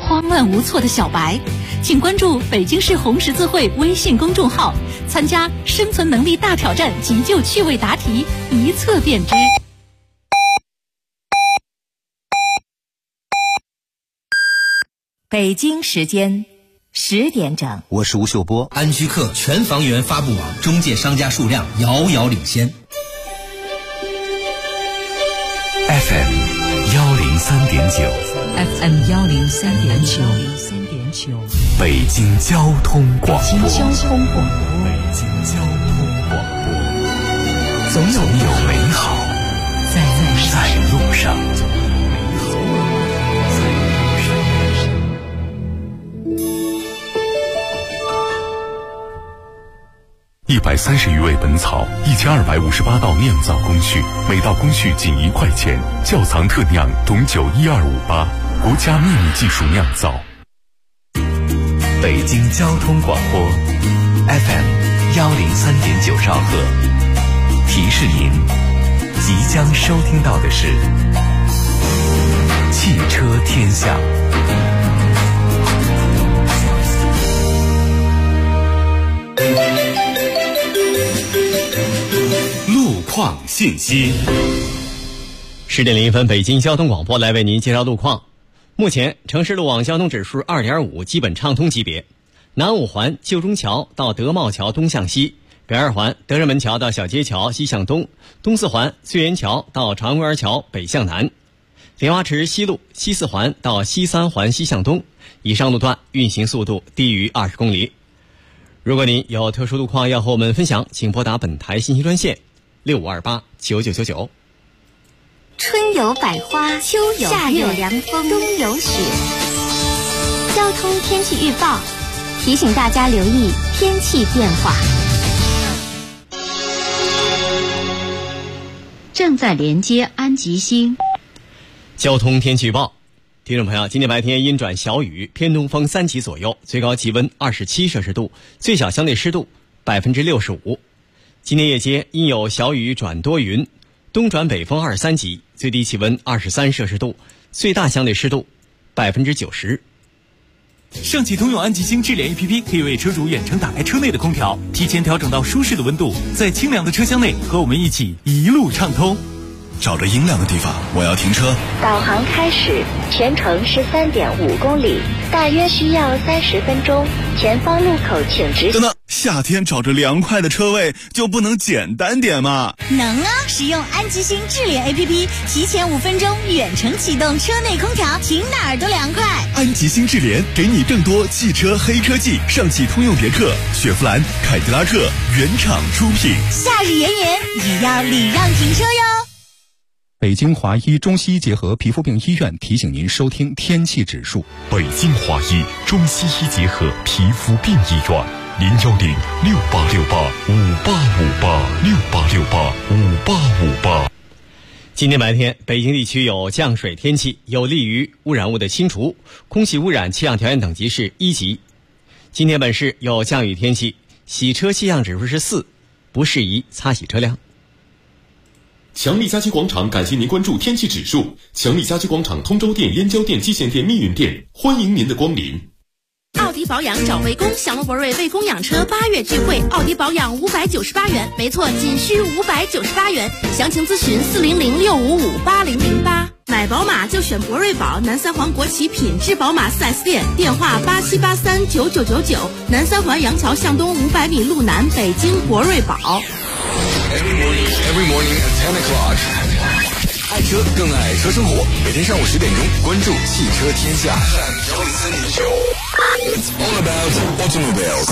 慌乱无措的小白，请关注北京市红十字会微信公众号，参加生存能力大挑战急救趣味答题，一测便知。 北京时间10点整， 我是吴秀波。 安居客全房源发布网中介商家数量遥遥领先。 FM 103.9 FM 103.9， 北京交通广播。 北京交通广播，总有美好在路上。 130余味本草，1258道酿造工序，每道工序仅1块钱。窖藏特酿董酒12588，国家秘密技术酿造。 北京交通广播 FM 103.9兆赫，提示您即将收听到的是汽车天下。 路况信息。 10点01分，北京交通广播来为您介绍路况。目前城市路网交通指数 2.5， 基本畅通级别。南五环旧中桥到德茂桥东向西，北二环德胜门桥到小街桥西向东，东四环翠园桥到长安公园桥北向南，莲花池西路西四环到西三环西向东，以上路段运行速度低于20公里。如果您有特殊路况要和我们分享，请拨打本台信息专线65289999。 春有百花，秋有夏有凉风，冬有雪。交通天气预报提醒大家留意天气变化。 正在连接安吉星。 交通天气预报，听众朋友，今天白天阴转小雨，偏东风3级左右，最高气温27摄氏度，最小相对湿度65%。今天夜间阴有小雨转多云，东转北风23级，最低气温23摄氏度，最大相对湿度90%。 上汽通用安吉星智联 APP 可以为车主远程打开车内的空调，提前调整到舒适的温度，在清凉的车厢内和我们一起一路畅通。 找着阴凉的地方，我要停车。 导航开始，全程是3.5公里，大约需要30分钟。前方路口请直行。 等等，夏天找着凉快的车位就不能简单点吗？ 能啊！使用安吉星智联 APP， 提前5分钟远程启动车内空调，停哪儿都凉快。 安吉星智联给你更多汽车黑科技，上汽通用别克、雪佛兰、凯迪拉克原厂出品。 夏日炎炎，也要礼让停车哟。 北京华医中西医结合皮肤病医院提醒您收听天气指数。 北京华医中西医结合皮肤病医院，0106868585858，68685858。 今天白天，北京地区有降水天气，有利于污染物的清除，空气污染气象条件等级是1级。今天本市有降雨天气，洗车气象指数是4，不适宜擦洗车辆。 强力家居广场感谢您关注天气指数。强力家居广场通州店、燕郊店、蓟县店、密云店，欢迎您的光临。 奥迪保养找魏工，享乐博瑞魏工养车8月聚会，奥迪保养598元，没错，仅需598元。详情咨询400-655-8008。买宝马就选博瑞宝，南三环国企品质宝马 4S 店，电话87839999，南三环杨桥向东500米路南，北京博瑞宝。 Every morning at 10 o'clock， 爱车更爱车生活，每天上午10点钟关注汽车天下。It's all about automobiles.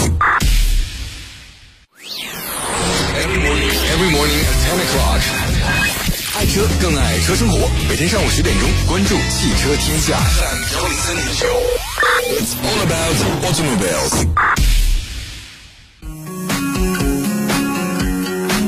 Every morning at 10 o'clock， 爱车更爱车生活，每天上午10点钟关注汽车天下。It's all about automobiles。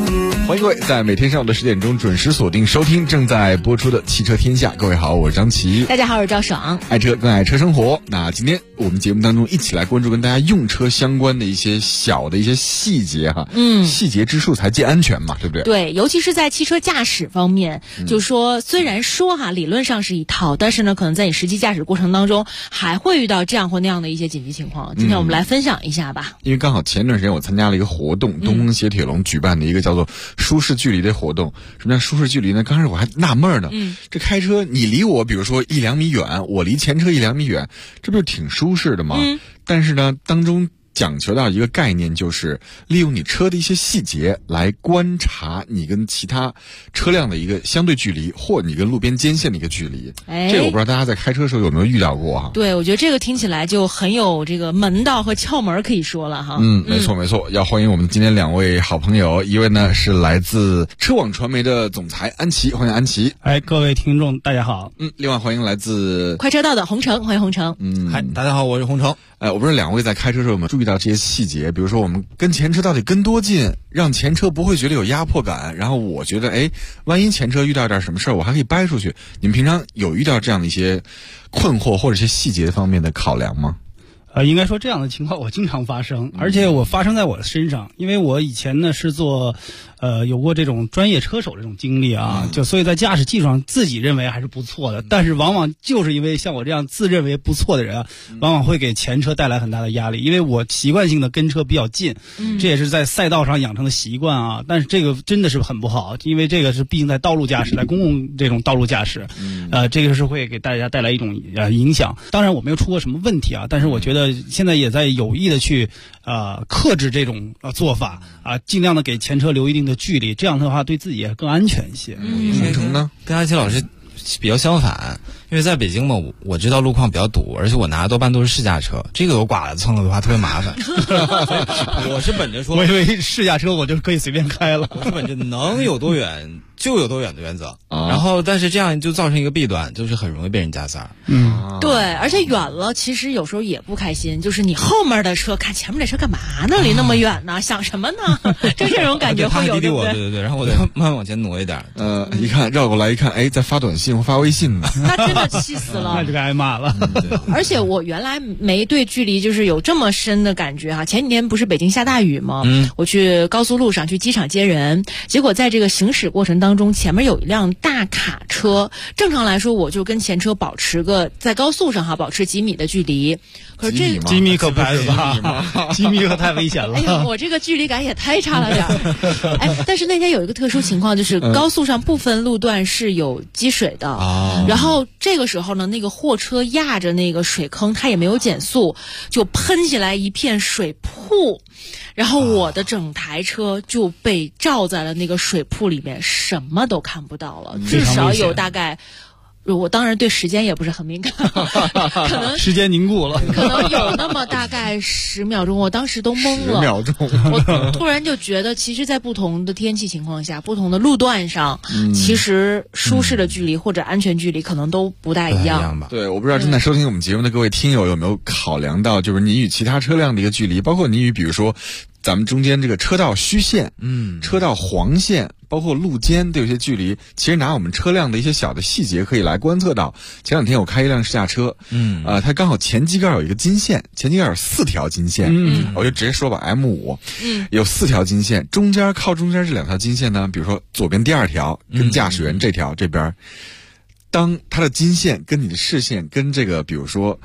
欢迎各位在每天上午的10点钟准时锁定收听正在播出的汽车天下。各位好，我是张琪。 大家好，我是赵爽。 爱车更爱车生活。那今天我们节目当中一起来关注跟大家用车相关的一些小的一些细节哈。细节之处才见安全嘛，对不对？ 对，尤其是在汽车驾驶方面，就说虽然说哈理论上是一套，但是呢可能在你实际驾驶过程当中还会遇到这样或那样的一些紧急情况。今天我们来分享一下吧。 因为刚好前段时间我参加了一个活动，东风雪铁龙举办的一个叫做舒适距离的活动。什么叫舒适距离呢？刚开始我还纳闷呢，这开车你离我比如说1-2米远，我离前车1-2米远，这不是挺舒适的吗？但是呢当中讲求到一个概念，就是利用你车的一些细节来观察你跟其他车辆的一个相对距离，或你跟路边间线的一个距离。这个我不知道大家在开车的时候有没有遇到过哈？ 对，我觉得这个听起来就很有这个门道和窍门可以说了哈。 没错没错。要欢迎我们今天2位好朋友，一位呢是来自车网传媒的总裁安琪，欢迎安琪。 各位听众大家好。 另外欢迎来自快车道的洪城，欢迎洪城。 大家好，我是洪城。 我不知道2位在开车的时候有没有注意到这些细节，比如说我们跟前车到底跟多近，让前车不会觉得有压迫感，然后我觉得万一前车遇到点什么事儿，我还可以掰出去。你们平常有遇到这样的一些困惑或者一些细节方面的考量吗？ 应该说这样的情况我经常发生，而且我发生在我的身上，因为我以前呢是做有过这种专业车手这种经历啊，就所以在驾驶技术上自己认为还是不错的，但是往往就是因为像我这样自认为不错的人啊，往往会给前车带来很大的压力，因为我习惯性的跟车比较近，这也是在赛道上养成的习惯啊，但是这个真的是很不好，因为这个是毕竟在道路驾驶，在公共这种道路驾驶，这个是会给大家带来一种影响。当然我没有出过什么问题啊，但是我觉得现在也在有意的去克制这种做法啊，尽量的给前车留一定的距离，这样的话对自己也更安全一些。 洪城呢， 跟阿奇老师比较相反，因为在北京嘛，我知道路况比较堵，而且我拿的多半都是试驾车，这个我剐了蹭了的话特别麻烦。我是本着说， 我以为试驾车我就可以随便开了， 我是本着能有多远就有多远的原则，然后但是这样就造成一个弊端，就是很容易被人加塞。 对，而且远了其实有时候也不开心，就是你后面的车看前面的车干嘛呢？离那么远呢，想什么呢？就这种感觉会有， 对不对？对，然后我就慢慢往前挪一点。 一看绕过来一看，在发短信或发微信呢， 那真的气死了， 那就该挨骂了。 而且我原来没对距离就是有这么深的感觉哈。前几天不是北京下大雨吗？我去高速路上去机场接人，结果在这个行驶过程当中，前面有一辆大卡车，正常来说我就跟前车保持个在高速上保持几米的距离，可是这几米可不是吧？几米可太危险了。 我这个距离感也太差了点。但是那天有一个特殊情况，就是高速上部分路段是有积水的，然后这个时候呢，那个货车压着那个水坑，它也没有减速，就喷起来一片水瀑，然后我的整台车就被罩在了那个水瀑里面，什么都看不到了，至少有大概。我当然对时间也不是很敏感，可能时间凝固了， 可能有那么大概10秒钟，我当时都懵了。 10秒钟， 我突然就觉得，其实，在不同的天气情况下，不同的路段上，其实舒适的距离或者安全距离可能都不大一样吧。 对，我不知道正在收听我们节目的各位听友有没有考量到，就是你与其他车辆的一个距离，包括你与比如说咱们中间这个车道虚线，车道黄线，包括路肩都有些距离，其实拿我们车辆的一些小的细节可以来观测到。前2天我开一辆试驾车，它刚好前机盖有一个金线，前机盖有4条金线，我就直接说吧 M5，有4条金线，靠中间这2条金线呢，比如说左边第2条跟驾驶员这边，当它的金线跟你的视线跟这个比如说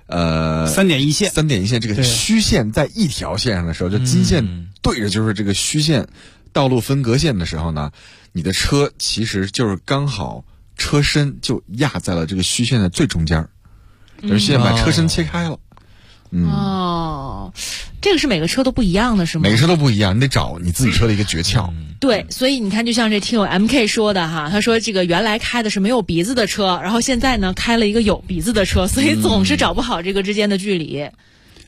3点一线这个虚线在一条线上的时候，就金线对着就是这个虚线道路分隔线的时候呢，你的车其实就是刚好车身就压在了这个虚线的最中间，就是虚线把车身切开了。 这个是每个车都不一样的是吗？ 每个车都不一样，你得找你自己车的一个诀窍。 对，所以你看，就像这听友 MK 说的哈，他说这个原来开的是没有鼻子的车，然后现在呢开了一个有鼻子的车，所以总是找不好这个之间的距离。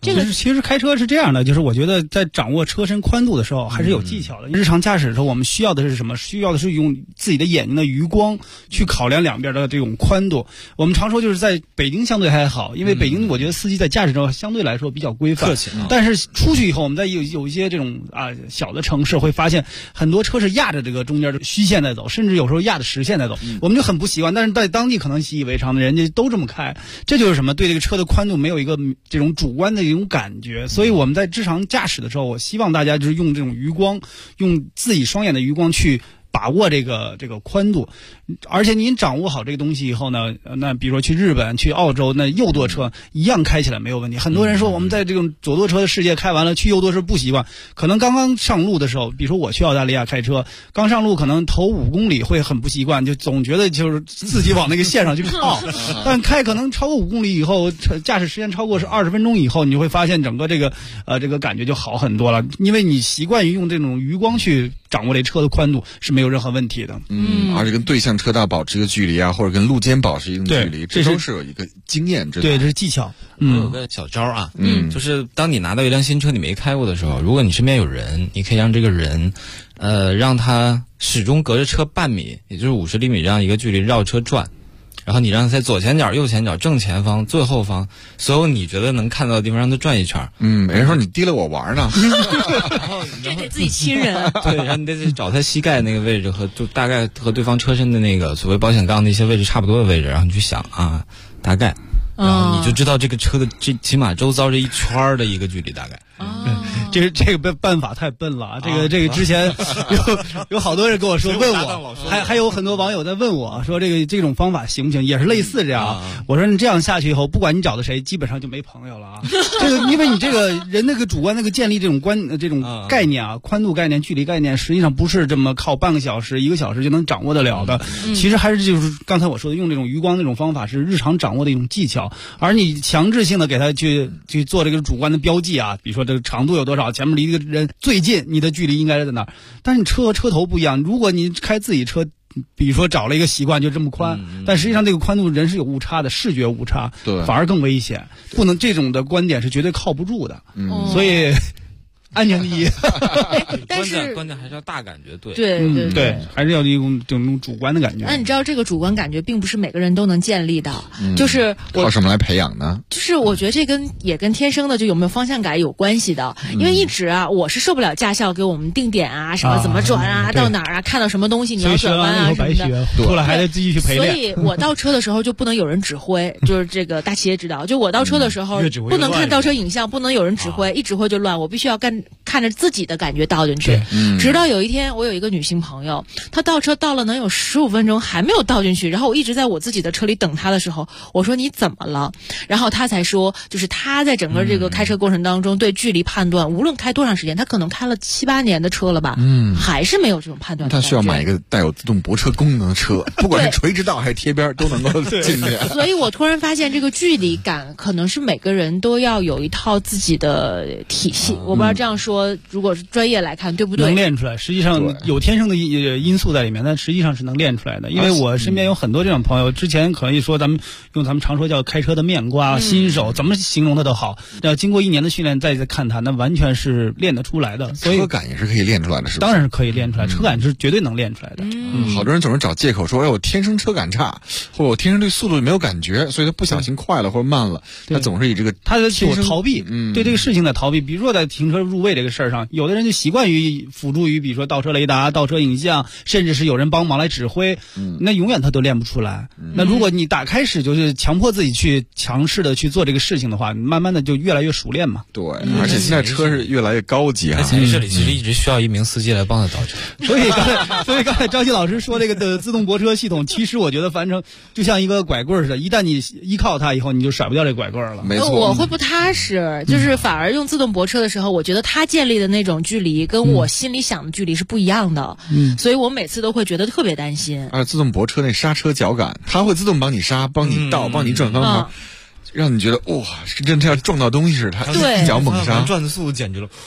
这个其实开车是这样的，就是我觉得在掌握车身宽度的时候还是有技巧的。日常驾驶的时候，我们需要的是什么？需要的是用自己的眼睛的余光去考量两边的这种宽度。我们常说就是在北京相对还好，因为北京我觉得司机在驾驶中相对来说比较规范，但是出去以后，我们在有一些这种小的城市会发现很多车是压着这个中间的虚线在走，甚至有时候压着实线在走，我们就很不习惯。但是在当地可能习以为常的，人家都这么开，这就是什么？对这个车的宽度没有一个这种主观的一种感觉。所以我们在日常驾驶的时候，我希望大家就是用这种余光，用自己双眼的余光去把握这个宽度。而且您掌握好这个东西以后呢，那比如说去日本、去澳洲，那右舵车一样开起来没有问题。很多人说我们在这种左舵车的世界开完了，去右舵车不习惯，可能刚刚上路的时候，比如说我去澳大利亚开车，刚上路可能头5公里会很不习惯，就总觉得就是自己往那个线上去靠。但开可能超过5公里以后，驾驶时间超过是20分钟以后，你就会发现整个这个感觉就好很多了，因为你习惯于用这种余光去掌握这车的宽度是没有任何问题的。 而且跟对向车道保持一个距离啊，或者跟路肩保持一定距离，这都是有一个经验之谈。 对，这是技巧。 有个小招啊，就是当你拿到一辆新车你没开过的时候，如果你身边有人，你可以让这个人让他始终隔着车半米，也就是50厘米这样一个距离绕车转，然后你让他在左前角、右前角、正前方、最后方，所有你觉得能看到的地方让他转一圈。 没人说你提了我玩呢。 这得自己亲人。 对，然后你得去找他膝盖那个位置和就大概和对方车身的那个所谓保险杠的一些位置差不多的位置，然后你去想啊，大概，然后你就知道这个车的起码周遭这一圈的一个距离大概。 这个办法太笨了，这个之前有好多人跟我说问我，还有很多网友在问我说这种方法行不行，也是类似这样。我说你这样下去以后，不管你找的谁，基本上就没朋友了啊。这个因为你这个人那个主观那个建立这种概念啊，宽度概念、距离概念，实际上不是这么靠半个小时、1个小时就能掌握得了的。其实还是就是刚才我说的，用这种余光那种方法是日常掌握的一种技巧，而你强制性的给他去做这个主观的标记啊，比如说这个长度有多少，前面离这个人最近，你的距离应该是在哪儿。但是你车和车头不一样，如果你开自己车，比如说找了一个习惯就这么宽，但实际上这个宽度人是有误差的，视觉误差， 对， 反而更危险。不能这种的观点是绝对靠不住的。所以安全第一。 但是关键还是要大感觉， 对， 还是要一种主观的感觉。 那你知道这个主观感觉并不是每个人都能建立的，就是靠什么来培养呢？ 就是我觉得这也跟天生的就有没有方向感有关系的。因为一直我是受不了驾校给我们定点啊，什么怎么转啊，到哪儿啊，看到什么东西你要转弯啊什么的， 后来还得自己去陪练。 所以我倒车的时候就不能有人指挥，就是这个大企业指导，就我倒车的时候不能看倒车影像，不能有人指挥，一指挥就乱，我必须要看着自己的感觉倒进去。直到有一天我有一个女性朋友，她倒车倒了能有15分钟还没有倒进去，然后我一直在我自己的车里等她的时候，我说你怎么了？然后她才说，就是她在整个这个开车过程当中对距离判断，无论开多长时间，她可能开了7、8年的车了吧，还是没有这种判断的感觉。 她需要买一个带有自动泊车功能的车，不管是垂直道还是贴边都能够进去。 所以我突然发现这个距离感可能是每个人都要有一套自己的体系。我不知道这样说如果是专业来看对不对？ 能练出来，实际上有天生的因素在里面，但实际上是能练出来的。因为我身边有很多这种朋友，之前可以说咱们常说叫开车的面瓜，新手怎么形容他都好，要经过1年的训练再看他，那完全是练得出来的。所以车感也是可以练出来的，是吧？ 当然是可以练出来，车感是绝对能练出来的。 好多人总是找借口说，我天生车感差，或者我天生对速度没有感觉，所以他不小心快了或者慢了，他总是以这个他有逃避，对这个事情的逃避。比如说在停车入位这个事儿上，有的人就习惯于辅助于比如说倒车雷达、倒车影像，甚至是有人帮忙来指挥，那永远他都练不出来。那如果你打开始就是强迫自己去强势的去做这个事情的话，慢慢的就越来越熟练嘛。 对，而且现在车是越来越高级啊。 潜意识里其实一直需要一名司机来帮他倒车。 所以刚才张鑫老师说这个的自动泊车系统，其实我觉得反正就像一个拐棍似的，一旦你依靠它以后，你就甩不掉这拐棍了。 没错， 我会不踏实，就是反而用自动泊车的时候，我觉得它建立的那种距离跟我心里想的距离是不一样的，所以我每次都会觉得特别担心。 自动泊车那刹车脚感，它会自动帮你刹、帮你倒、帮你转方向，让你觉得哇，真的要撞到东西似的，它一脚猛刹， 转的速度简直了。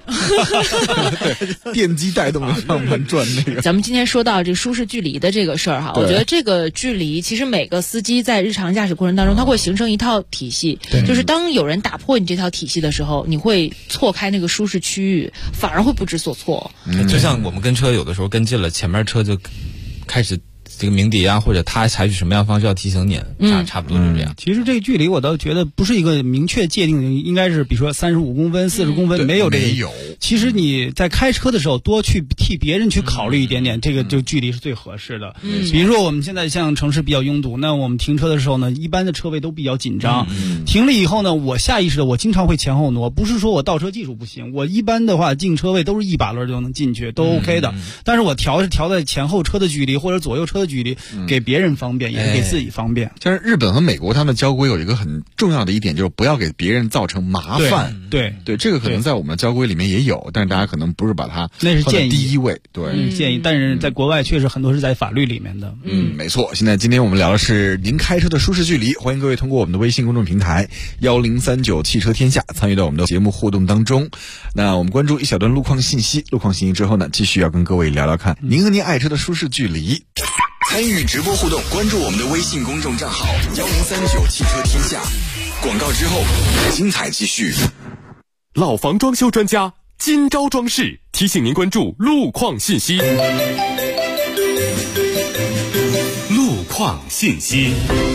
对，电机带动的方向转那个。 咱们今天说到这舒适距离的这个事儿哈，我觉得这个距离其实每个司机在日常驾驶过程当中，他会形成一套体系，就是当有人打破你这套体系的时候，你会错开那个舒适区域，反而会不知所措。 就像我们跟车有的时候跟近了，前面车就开始这个鸣笛啊，或者他采取什么样的方式要提醒你，差不多是这样。 其实这个距离我倒觉得不是一个明确界定的，应该是比如说35公分、40公分，没有这个。其实你在开车的时候多去替别人去考虑一点点，这个就距离是最合适的。比如说我们现在像城市比较拥堵，那我们停车的时候呢，一般的车位都比较紧张。停了以后呢，我下意识的我经常会前后挪，不是说我倒车技术不行，我一般的话进车位都是一把轮就能进去，都 OK 的。但是我调在前后车的距离或者左右车的距离，给别人方便，也是给自己方便。 像日本和美国他们交规有一个很重要的一点，就是不要给别人造成麻烦。 对， 这个可能在我们的交规里面也有，但是大家可能不是把它那是建议第一位。对， 建议，但是在国外确实很多是在法律里面的。 没错。今天我们聊的是您开车的舒适距离，欢迎各位通过我们的微信公众平台1039汽车天下参与到我们的节目互动当中。那我们关注一小段路况信息之后呢，继续要跟各位聊聊看您和您爱车的舒适距离。 参与直播互动，关注我们的微信公众账号1039汽车天下。广告之后，精彩继续。 老房装修专家金招装饰提醒您关注路况信息。路况信息。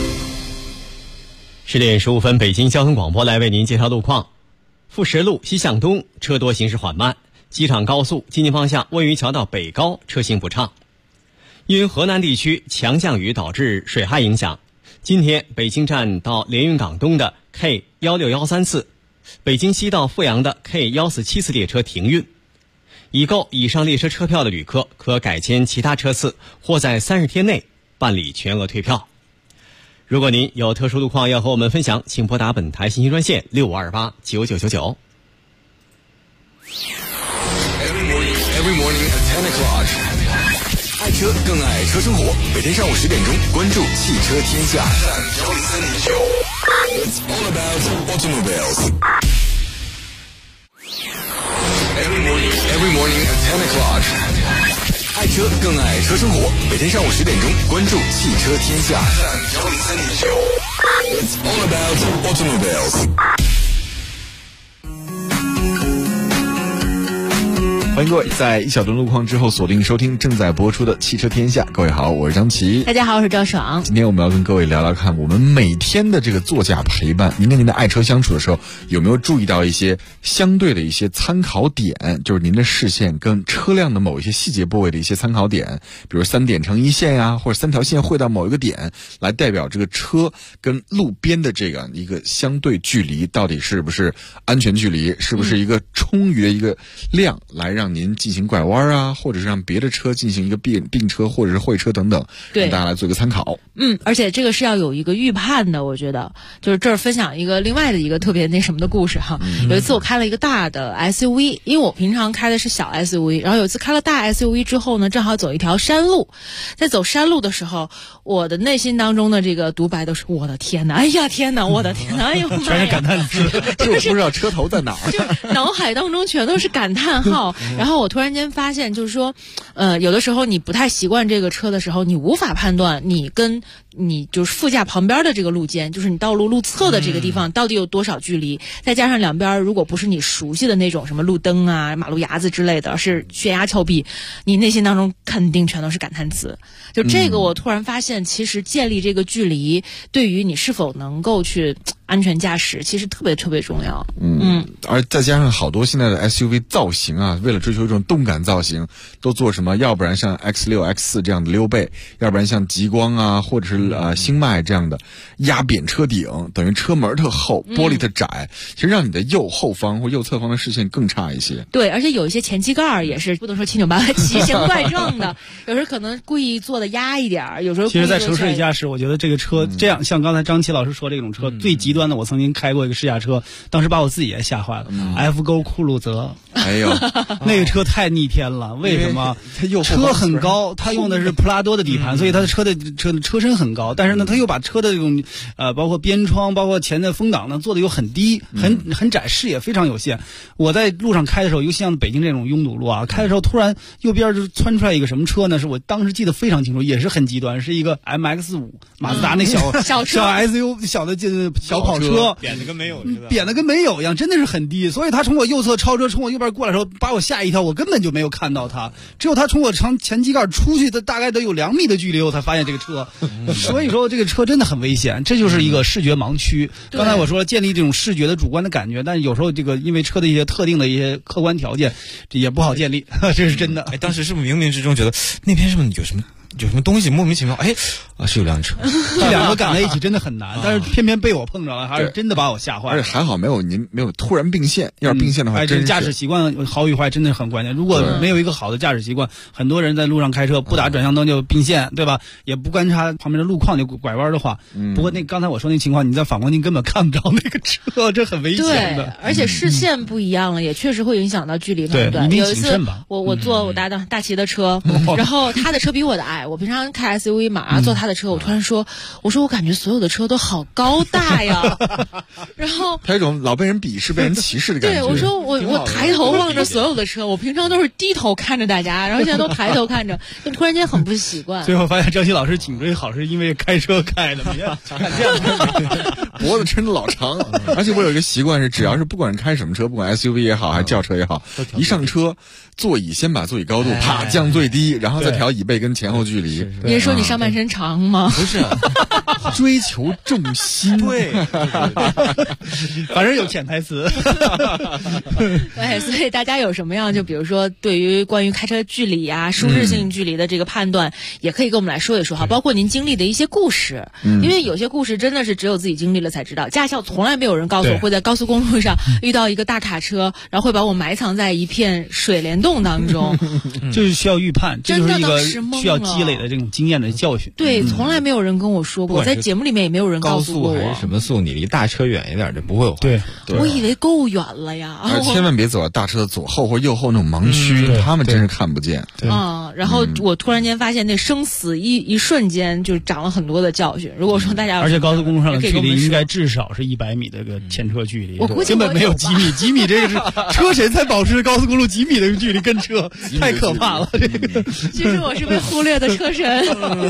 10点15分，北京交通广播来为您介绍路况。富石路西向东车多，行驶缓慢。机场高速进京方向位于桥到北高车行不畅。因河南地区强降雨导致水害影响，今天北京站到连云港东的 K16134次，北京西到阜阳的 K147次列车停运。已购以上列车车票的旅客可改签其他车次，或在30天内办理全额退票。如果您有特殊路况要和我们分享，请拨打本台信息专线65289999。 Every morning at 10 o'clock. 爱车更爱车生活，每天上午10点钟，关注汽车天下。It's all about automobiles. Every morning at 10 o'clock. 爱车更爱车生活，每天上午10点钟，关注汽车天下。It's all about automobiles. 欢迎各位在一小段路况之后锁定收听正在播出的汽车天下。各位好，我是张琪。 大家好，我是赵爽。 今天我们要跟各位聊聊看，我们每天的这个座驾陪伴，您跟您的爱车相处的时候，有没有注意到一些相对的一些参考点，就是您的视线跟车辆的某一些细节部位的一些参考点，比如3点成一线呀，或者3条线汇到某一个点，来代表这个车跟路边的这样一个相对距离到底是不是安全距离，是不是一个充裕的一个量，来让您进行拐弯啊，或者是让别的车进行一个并车或者是会车等等，让大家来做一个参考。 而且这个是要有一个预判的，我觉得就是这儿分享一个另外的一个特别那什么的故事哈。有一次我开了一个大的 SUV， 因为我平常开的是小 SUV， 然后有一次开了大 SUV 之后呢，正好走一条山路，在走山路的时候，我的内心当中的这个独白都是我的天哪，哎呀天哪，我的天哪，哎呦妈呀， 全是感叹词， 就是不知道车头在哪儿， 就脑海当中全都是感叹号。然后我突然间发现，就是说，有的时候你不太习惯这个车的时候，你无法判断你跟你就是副驾旁边的这个路肩，就是你道路路侧的这个地方到底有多少距离，再加上两边如果不是你熟悉的那种什么路灯啊、马路牙子之类的，是悬崖峭壁，你内心当中肯定全都是感叹词。就这个我突然发现，其实建立这个距离对于你是否能够去安全驾驶其实特别特别重要。 而再加上好多现在的 SUV 造型啊，为了追求这种动感造型，都做什么，要不然像 X6、X4 这样的溜背，要不然像极光啊，或者是星脉这样的压扁车顶，等于车门特厚，玻璃特窄，其实让你的右后方或右侧方的视线更差一些。 对，而且有一些前机盖也是不能说七扭八歪、奇形怪状的，有时候可能故意做的压一点，有时候其实在城市里驾驶，我觉得这个车这样，像刚才张琪老师说这种车最极端的，我曾经开过一个试驾车，当时把我自己也吓坏了。F 勾酷路泽， 哎呦， 那个车太逆天了。为什么？车很高，它用的是普拉多的底盘，所以它的车身很高，但是呢，它又把车的这种包括边窗，包括前的风挡呢做的又很低，很窄，视野非常有限。我在路上开的时候，尤其像北京这种拥堵路啊，开的时候突然右边就窜出来一个什么车呢？是我当时记得非常清楚，也是很极端，是一个 MX-5马自达那小 SUV 小的小跑车， 扁的跟没有似的， 扁的跟没有一样，真的是很低。所以他从我右侧超车，从我右边过来的时候，把我吓一跳，我根本就没有看到他，只有他从我前机盖出去的大概都有2米的距离，我才发现这个车。所以说这个车真的很危险，这就是一个视觉盲区。刚才我说建立这种视觉的主观的感觉，但是有时候这个因为车的一些特定的一些客观条件，这也不好建立，这是真的。 当时是不是冥冥之中觉得那边是不是有什么东西莫名其妙？是有辆车， 这两个赶在一起真的很难，但是偏偏被我碰着了，还是真的把我吓坏了。 而且还好您没有突然并线，要是并线的话， 这驾驶习惯好与坏真的很关键。如果没有一个好的驾驶习惯，很多人在路上开车不打转向灯就并线，对吧？也不观察旁边的路况就拐弯的话，不过刚才我说那情况，你在反光镜根本看不着那个车，这很危险的。 对，而且视线不一样了，也确实会影响到距离判断。有一次我坐我搭档大齐的车，然后他的车比我的矮，我平常开 SUV 嘛，坐他的车，我突然说我感觉所有的车都好高大呀，然后他有一种老被人鄙视、被人歧视的感觉。 对，我说我抬头望着所有的车，我平常都是低头看着大家，然后现在都抬头看着，就突然间很不习惯。 最后发现张琪老师颈椎好是因为开车开的， 脖子抻得老长。而且我有一个习惯是，只要是不管是开什么车，不管 SUV 也好，还是轿车也好，一上车座椅先把座椅高度啪降最低，然后再调椅背跟前后距离。 你是说你上半身长吗？ 不是， 追求重心。 对，反正有潜台词。 对，所以大家有什么样就比如说对于关于开车距离啊、舒适性距离的这个判断，也可以跟我们来说一说哈，包括您经历的一些故事。因为有些故事真的是只有自己经历了才知道，驾校从来没有人告诉我会在高速公路上遇到一个大卡车，然后会把我埋藏在一片水帘洞当中。 就是需要预判，这就是一个需要积累的这种经验的教训。 对，从来没有人跟我说过，在节目里面也没有人告诉过我。 高速还是什么速，你离大车远一点就不会有。 对， 我以为够远了呀。 千万别走到大车的左后或右后那种盲区，他们真是看不见。 然后我突然间发现那生死一瞬间就长了很多的教训。如果说大家而且高速公路上的距离应该至少是100米的这个前车距离， 我估计根本没有几米，几米这个是车神才保持高速公路几米的距离跟车，太可怕了。这个其实我是被忽略的车神。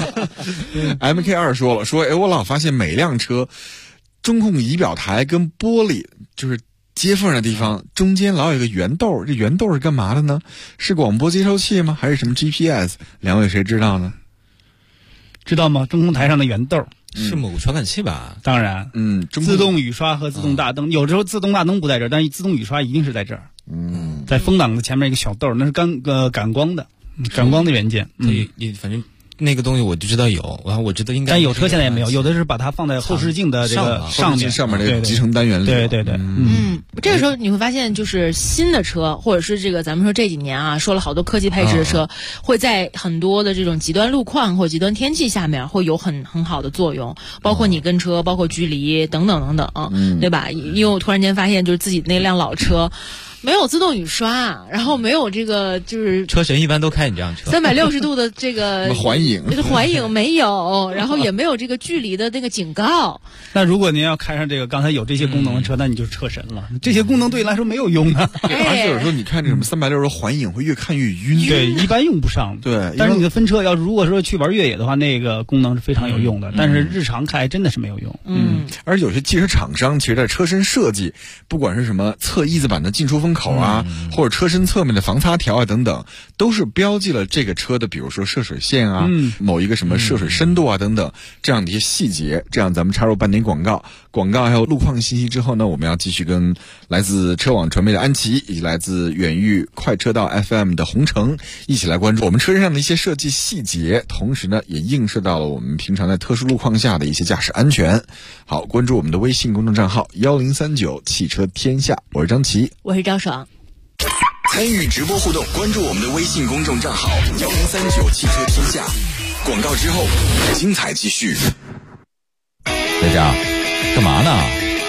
MK2 说了，我老发现每辆车中控仪表台跟玻璃就是接缝的地方中间老有一个圆豆，这圆豆是干嘛的呢？是广播接收器吗？还是什么 GPS？ 两位谁知道呢？ 知道吗？中控台上的圆豆是某个传感器吧？ 当然，自动雨刷和自动大灯，有时候自动大灯不在这儿，但是自动雨刷一定是在这儿。在风挡的前面一个小豆，那是感光的元件。 反正那个东西我就知道有，然后我知道应该， 但有车现在也没有，有的是把它放在后视镜的这个上面那个集成单元里。 对。 这个时候你会发现，就是新的车，或者是这个咱们说这几年啊，说了好多科技配置的车，会在很多的这种极端路况或极端天气下面会有很好的作用，包括你跟车，包括距离等等，对吧？因为我突然间发现，就是自己那辆老车。没有自动雨刷，然后没有这个就是车神一般都开你这样车 360度的这个环影没有，然后也没有这个距离的那个警告。 那如果您要开上这个刚才有这些功能的车，那你就是车神了。这些功能对你来说没有用的。 而且有时候你看这什么360度环影会越看越晕。 对，一般用不上。 对， 但是你的分车要如果说去玩越野的话，那个功能是非常有用的。但是日常开真的是没有用。 而有些汽车厂商其实在车身设计，不管是什么侧翼子板的进出风口啊，或者车身侧面的防擦条啊等等，都是标记了这个车的，比如说涉水线啊，某一个什么涉水深度啊等等这样的一些细节。这样咱们插入半点广告还有路况信息之后呢，我们要继续跟来自车网传媒的安琪，以及来自远域快车道 FM 的洪城一起来关注我们车身上的一些设计细节，同时呢也映射到了我们平常在特殊路况下的一些驾驶安全。好，关注我们的微信公众账号1039汽车天下，我是张琪， 我是赵爽。 参与直播互动，关注我们的微信公众账号1039汽车天下。广告之后，精彩继续。 在家干嘛呢？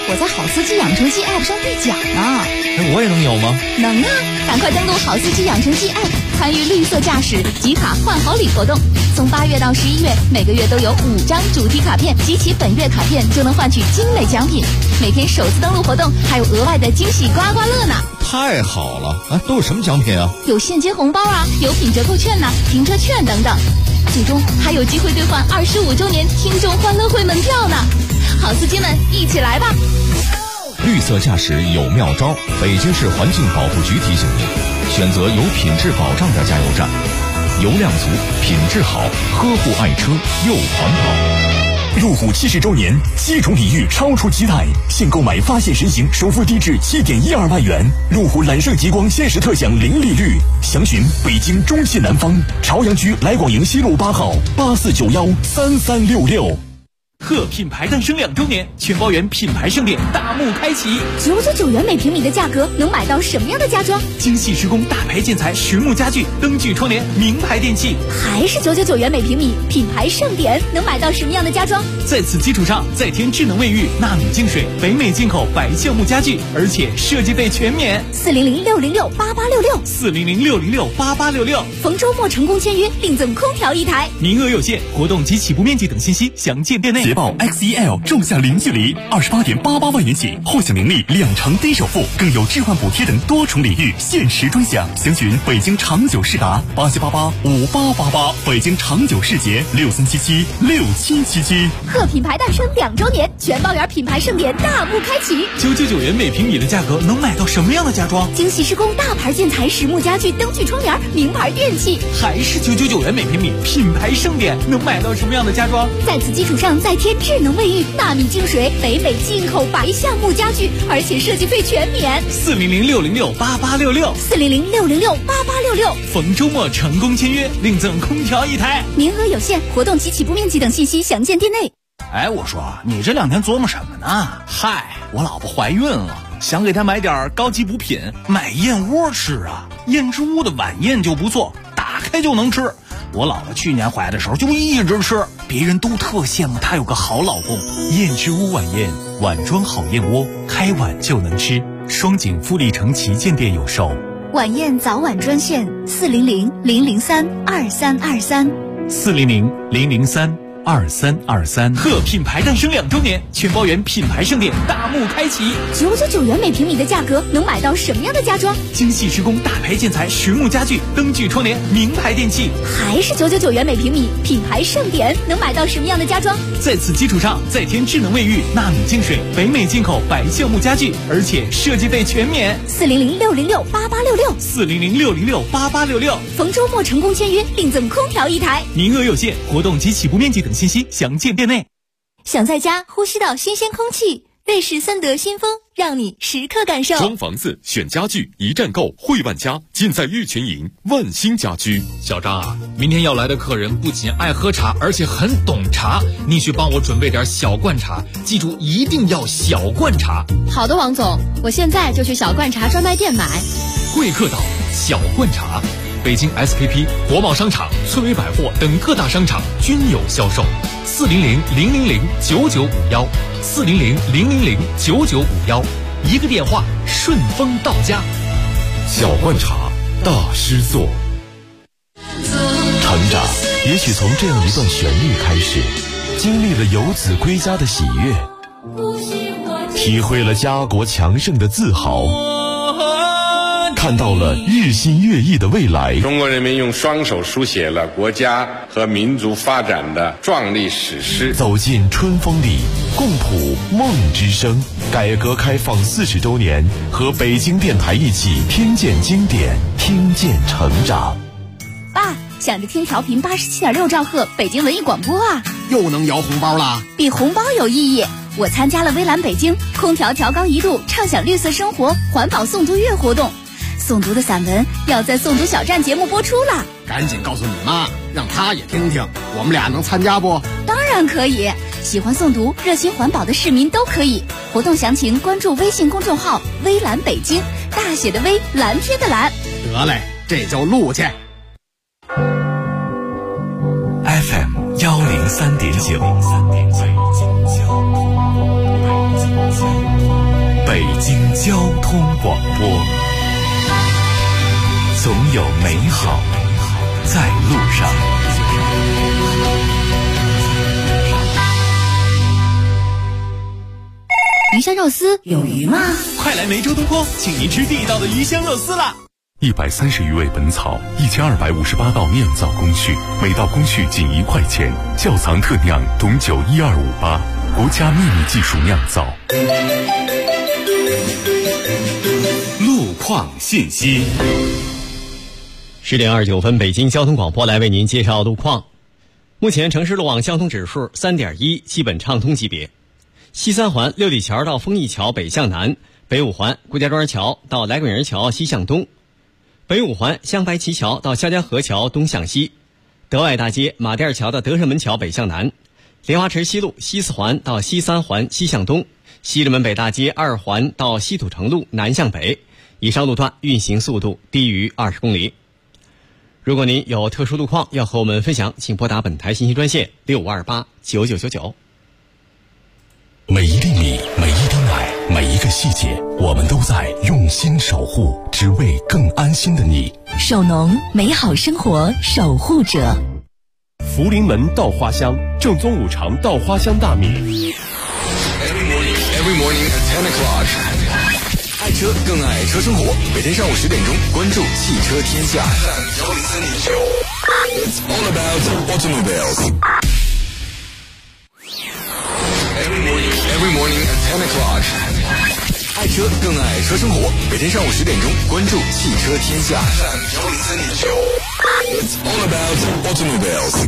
我在好司机养成记 App 上兑奖呢。 我也能有吗？ 能啊！赶快登录好司机养成记 App， 参与绿色驾驶集卡换好礼活动。从8月到11月，每个月都有5张主题卡片，集齐本月卡片就能换取精美奖品。每天首次登录活动还有额外的惊喜刮刮乐呢！ 太好了！都有什么奖品啊？ 有现金红包啊，有品折扣券停车券等等。最终还有机会兑换25周年听众欢乐会门票呢！好司机们，一起来吧！ 绿色驾驶有妙招，北京市环境保护局提醒您：选择有品质保障的加油站，油量足，品质好，呵护爱车又环保。 路虎70周年，7重礼遇超出期待，现购买发现神行首付低至7.12万元，路虎揽胜极光限时特享零利率。详询北京中西南方朝阳区来广营西路8号84913366。 贺品牌诞生2周年，全包圆品牌盛典大幕开启。 999元每平米的价格，能买到什么样的家装？ 精细施工大牌建材实木家具、灯具窗帘、名牌电器。 还是999元每平米，品牌盛典能买到什么样的家装？ 在此基础上，再添智能卫浴、纳米净水、北美进口白橡木家具，而且设计费全免。 400-606-8866，400-606-8866。逢周末成功签约，另赠空调1台， 名额有限，活动及起步面积等信息详见店内。 捷豹 XEL 重下零距离，28.88万元起，或享名利2成低首付，更有置换补贴等多重礼遇，限时专享。详询北京长久世达87885888，北京长久世捷63776777。 贺品牌诞生2周年，全包圆品牌盛典大幕开启。 999元每平米的价格，能买到什么样的家装？ 精细施工大牌建材实木家具、灯具窗帘、名牌电器。 还是999元每平米，品牌盛典能买到什么样的家装？ 在此基础上再添智能卫浴、纳米净水、北美进口白橡木家具，而且设计费全免。 400-606-8866，400-606-8866。逢周末成功签约，另赠空调1台， 名额有限，活动及起步面积等信息详见店内。 哎，我说你这2天琢磨什么呢？嗨，我老婆怀孕了，想给她买点高级补品，买燕窝吃啊。燕之屋的晚宴就不错，打开就能吃。我老婆去年怀的时候就一直吃，别人都特羡慕她有个好老公。 燕之屋晚宴，碗装好燕窝，开碗就能吃。双井富力城旗舰店有售。 晚宴早晚专线 400-003-2323，400-003-2323。贺品牌诞生2周年，全包圆品牌盛典大幕开启。 999元每平米的价格，能买到什么样的家装？ 精细施工大牌建材实木家具、灯具窗帘、名牌电器。 还是999元每平米，品牌盛典能买到什么样的家装？ 在此基础上再添智能卫浴、纳米净水、北美进口白橡木家具，而且设计费全免。 400-606-8866，400-606-8866。逢周末成功签约，另赠空调1台， 名额有限，活动及起步面积等信息详见店内。 想在家呼吸到新鲜空气，瑞士森德新风让你时刻感受。 装房子选家具一站购汇万家，尽在玉泉营万兴家居。 小张啊，明天要来的客人不仅爱喝茶，而且很懂茶，你去帮我准备点小罐茶，记住一定要小罐茶。 好的，王总，我现在就去小罐茶专卖店买。 贵客岛小罐茶，北京 SKP、国贸商场、翠微百货等各大商场均有销售。400-000-9951，400-000-9951，一个电话，顺丰到家。 小罐茶，大师作。 成长也许从这样一段旋律开始，经历了游子归家的喜悦，体会了家国强盛的自豪，看到了日新月异的未来。 中国人民用双手书写了国家和民族发展的壮丽史诗。 走进春风里，共谱梦之声。改革开放40周年，和北京电台一起听见经典，听见成长。 爸，想着听调频87.6兆赫北京文艺广播啊， 又能摇红包啦！ 比红包有意义。我参加了微蓝北京空调调高1度，畅享绿色生活环保诵读月活动。诵读的散文要在诵读小站节目播出了， 赶紧告诉你妈，让她也听听。我们俩能参加不？ 当然可以，喜欢诵读、热心环保的市民都可以。活动详情关注微信公众号“微蓝北京”，大写的微，蓝天的蓝。 得嘞，这就录去。 FM 103.9。 京交通广播，总有美好在路上。 鱼香肉丝有鱼吗？ 快来梅州东坡，请您吃地道的鱼香肉丝啦 ！130余味本草，1258道酿造工序，每道工序仅1块钱，窖藏特酿董酒12588，国家秘密技术酿造。 路况信息。 10点29分，北京交通广播来为您介绍路况。目前城市路网交通指数3.1，基本畅通级别。西三环六里桥到丰益桥北向南，北五环顾家庄桥到来桂园桥西向东，北五环香白旗桥到肖家河桥东向西，德外大街马甸桥到德胜门桥北向南，莲花池西路西四环到西三环西向东，西直门北大街2环到西土城路南向北，以上路段运行速度低于20公里。如果您有特殊路况要和我们分享，请拨打本台信息专线65289999。 每一粒米，每一滴奶，每一个细节，我们都在用心守护，只为更安心的你。 守农，美好生活守护者。 福临门稻花香，正宗五常稻花香大米。 Every morning at 10 o'clock。爱车更爱车生活，每天上午10点钟，关注汽车天下。It's all about automobiles。Every morning at 10 o'clock。爱车更爱车生活，每天上午10点钟，关注汽车天下。It's all about automobiles。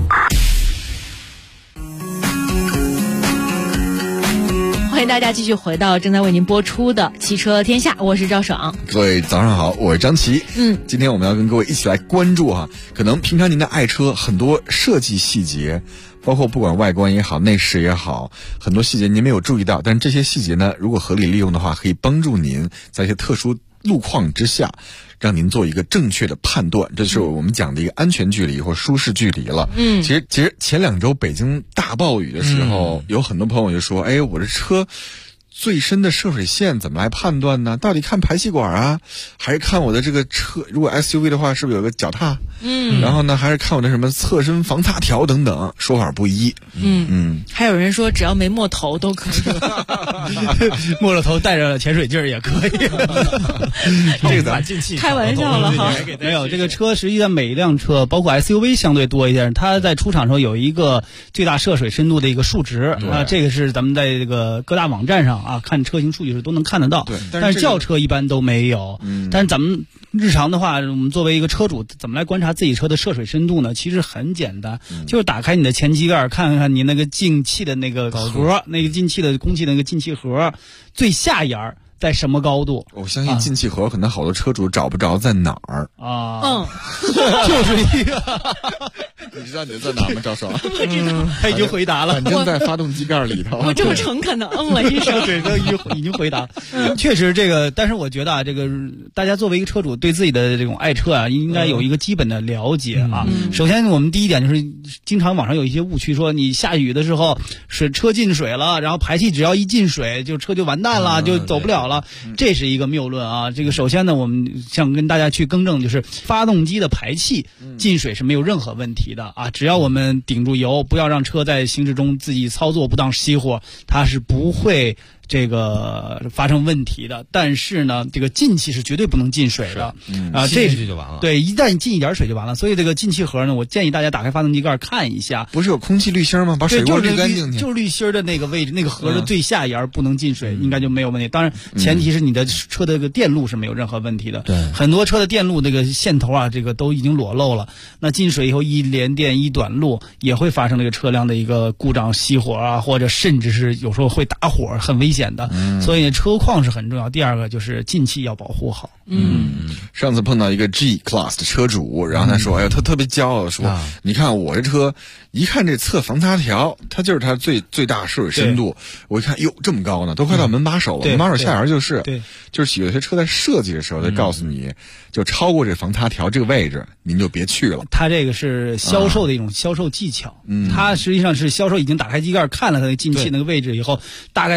欢迎大家继续回到正在为您播出的汽车天下，我是赵爽。 各位早上好，我是张琪。今天我们要跟各位一起来关注可能平常您的爱车很多设计细节，包括不管外观也好，内饰也好，很多细节您没有注意到，但是这些细节呢，如果合理利用的话，可以帮助您在一些特殊路况之下，让您做一个正确的判断，这就是我们讲的一个安全距离或舒适距离了。其实前2周北京大暴雨的时候，有很多朋友就说，我这车最深的涉水线怎么来判断呢？到底看排气管啊，还是看我的这个车，如果 SUV 的话是不是有个脚踏？然后呢，还是看我的什么侧身防擦条等等，说法不一。 还有人说只要没没头都可以， 没了头带着潜水镜也可以。 这个咱开玩笑了哈。 没有，这个车实际上每一辆车，包括 SUV 相对多一点，它在出厂的时候有一个最大涉水深度的一个数值这个是咱们在这个各大网站上看车型数据时都能看得到。 对， 但是轿车一般都没有。但是咱们日常的话，我们作为一个车主，怎么来观察自己车的涉水深度呢？其实很简单，就是打开你的前机盖，看看你那个进气的那个盒，那个进气的空气的那个进气盒最下沿在什么高度？ 我相信进气盒可能好多车主找不着在哪儿就是一个。 你知道你在哪儿吗，赵爽？ 我知道， 他已经回答了， 反正在发动机盖里头。 我这么诚恳的了一声， 对，他已经回答。确实这个，但是我觉得这个大家作为一个车主，对自己的这种爱车应该有一个基本的了解首先，我们第一点就是经常网上有一些误区，说你下雨的时候车进水了，然后排气只要一进水，就车就完蛋了，就走不了了。这是一个谬论这个首先呢，我们想跟大家去更正，就是发动机的排气进水是没有任何问题的只要我们顶住油，不要让车在行驶中自己操作不当熄火，它是不会这个发生问题的。但是呢，这个进气是绝对不能进水的这就完了。 对，一旦进一点水就完了。所以这个进气盒呢，我建议大家打开发动机盖看一下。 不是有空气滤芯吗？把水锅滤干净去。 就是滤芯的那个位置，那个盒的最下沿不能进水，应该就没有问题。当然，前提是你的车的这个电路是没有任何问题的。 对， 很多车的电路这个线头这个都已经裸露了。那进水以后一连电一短路，也会发生这个车辆的一个故障熄火或者甚至是有时候会打火，很危险的。所以车况是很重要。第二个就是进气要保护好。 上次碰到一个 G Class 的车主，然后他说，他特别骄傲说，你看我这车，一看这侧防擦条，它就是它最大涉水深度。我一看，哟，这么高呢，都快到门把手了。门把手下沿就是，就是有些车在设计的时候，他告诉你，就超过这防擦条这个位置，您就别去了。 它这个是销售的一种销售技巧。它实际上是销售已经打开机盖看了它的进气那个位置以后，大概看了一下。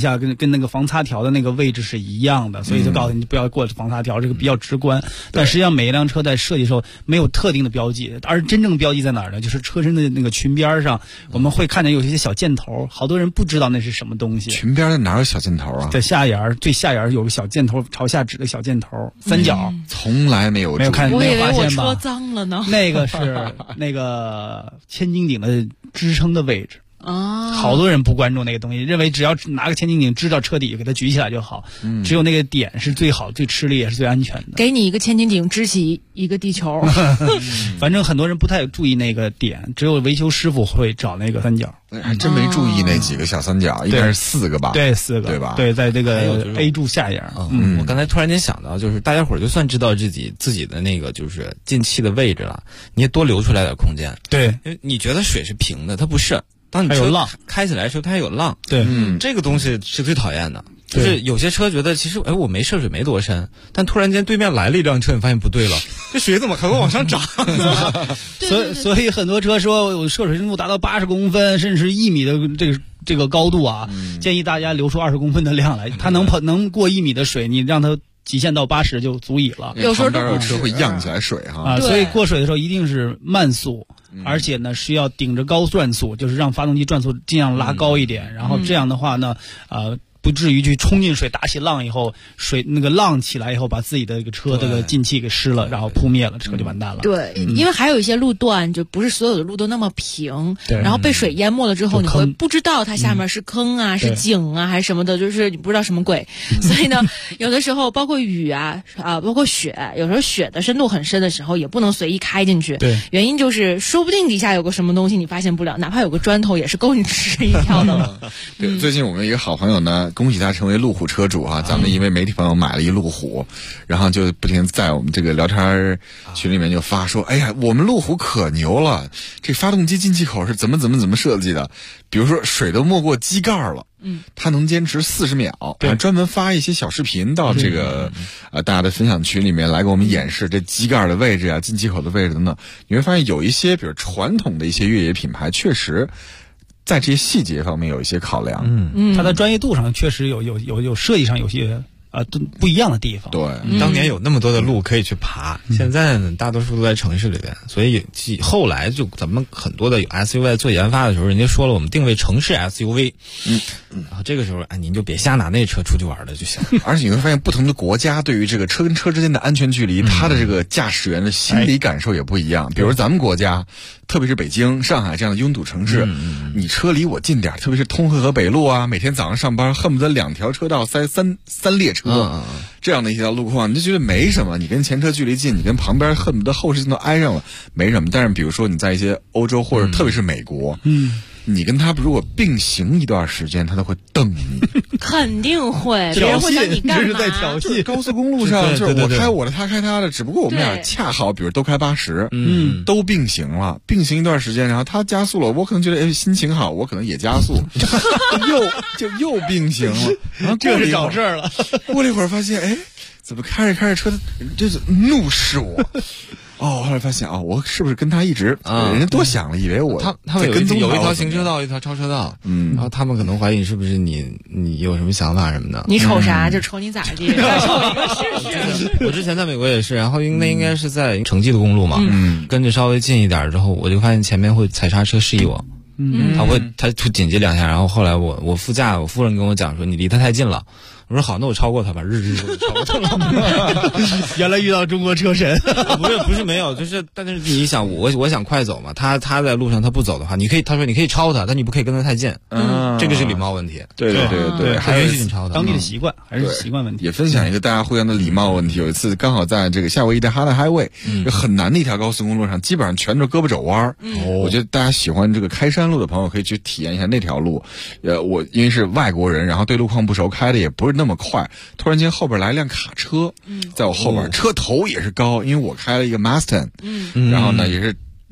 下跟那个防擦条的那个位置是一样的，所以就告诉你不要过防擦条，这个比较直观。但实际上每一辆车在设计的时候没有特定的标记，而真正标记在哪儿呢？就是车身的那个裙边上，我们会看见有一些小箭头，好多人不知道那是什么东西。 裙边的哪有小箭头啊？ 在下沿最下沿有个小箭头，朝下指的小箭头，三角。 从来没有看， 我以为我没有发现吧？ 车脏了呢。 那个是那个千斤顶的支撑的位置。好多人不关注那个东西，认为只要拿个千斤顶支到车底给它举起来就好。只有那个点是最好、最吃力也是最安全的。 给你一个千斤顶支起一个地球。 反正很多人不太注意那个点，只有维修师傅会找那个三角。 还真没注意那几个小三角，应该是4个吧？ 对，4个， 对吧？ 对，在这个 A 柱下沿。 我刚才突然间想到，就是大家伙儿就算知道自己的那个就是进气的位置了，你也多留出来点空间。 对， 因为你觉得水是平的，它不是。当你车开起来的时候，它还有浪。 对， 这个东西是最讨厌的。就是有些车觉得其实我没涉水没多深，但突然间对面来了一辆车，你发现不对了，这水怎么还会往上涨？ 所以很多车说我涉水深度达到80公分甚至1米的这个高度啊，建议大家留出20公分的量来。它能过1米的水，你让它极限到80就足以了。 有时候有车会漾起来水哈。 所以过水的时候一定是慢速。而且呢，需要顶着高转速，就是让发动机转速尽量拉高一点，然后这样的话呢，不至于去冲进水，打起浪以后，水那个浪起来以后，把自己的这个车这个进气给湿了，然后扑灭了，车就完蛋了。 对，因为还有一些路段就不是所有的路都那么平，然后被水淹没了之后，你会不知道它下面是坑啊、是井啊还是什么的，就是你不知道什么鬼。所以呢，有的时候包括雨包括雪，有时候雪的深度很深的时候，也不能随意开进去。 对， 原因就是说不定底下有个什么东西你发现不了，哪怕有个砖头也是够你吃一跳的了。 对，最近我们一个好朋友呢，恭喜他成为路虎车主哈！咱们因为媒体朋友买了一路虎，然后就不停在我们这个聊天群里面就发说：“哎呀，我们路虎可牛了！这发动机进气口是怎么设计的？比如说水都没过机盖了，它能坚持40秒。对，专门发一些小视频到这个大家的分享群里面来给我们演示这机盖的位置啊、进气口的位置等等。你会发现有一些，比如传统的一些越野品牌，确实在这些细节方面有一些考量。 它在专业度上确实有设计上有些不一样的地方。 对， 当年有那么多的路可以去爬，现在呢大多数都在城市里边，所以后来就咱们很多的 SUV 做研发的时候，人家说了我们定位城市 SUV，然后这个时候您就别瞎拿那车出去玩了就行。 而且你会发现不同的国家对于这个车跟车之间的安全距离，它的这个驾驶员的心理感受也不一样。比如咱们国家，特别是北京、上海这样的拥堵城市，你车离我近点，特别是通惠河北路啊，每天早上上班恨不得2条车道塞三列车。这样的一条路况，你就觉得没什么。你跟前车距离近，你跟旁边恨不得后视镜都挨上了，没什么。但是比如说你在一些欧洲或者特别是美国，你跟他如果并行一段时间，他都会瞪你。 肯定会，别人会想你干嘛？ 这是在挑衅。 高速公路上就是我开我的，他开他的，只不过我们俩恰好，比如都开80，都并行了，并行一段时间，然后他加速了，我可能觉得心情好，我可能也加速，又并行了，然后这是找事儿了。 过了一会儿发现，怎么开着车，就是怒视我。后来发现我是不是跟他一直人家多想了，以为我他们有一条行车道，一条超车道，然后他们可能怀疑是不是你有什么想法什么的。 你瞅啥？就瞅你咋地？再瞅一个试试。 我之前在美国也是，然后那应该是在城际的公路嘛，跟着稍微近一点之后，我就发现前面会踩刹车示意我，他紧急2下，然后后来我副驾我夫人跟我讲说你离他太近了。我说好，那我超过他吧，就超过他了。 原来遇到中国车神， 不是没有，但是你想我想快走嘛，他在路上他不走的话，他说你可以超他，但你不可以跟他太近，这个是礼貌问题。 对， 还允许你超他， 当地的习惯还是习惯问题。 也分享一个大家互相的礼貌问题。有一次刚好在这个夏威夷的哈德 Highway，很难的一条高速公路上，基本上全都是胳膊肘弯。我觉得大家喜欢这个开山路的朋友可以去体验一下那条路。我因为是外国人，然后对路况不熟，开的也不是那么快，突然间后边来一辆卡车，在我后边，车头也是高，因为我开了一个 Mustang，然后呢也是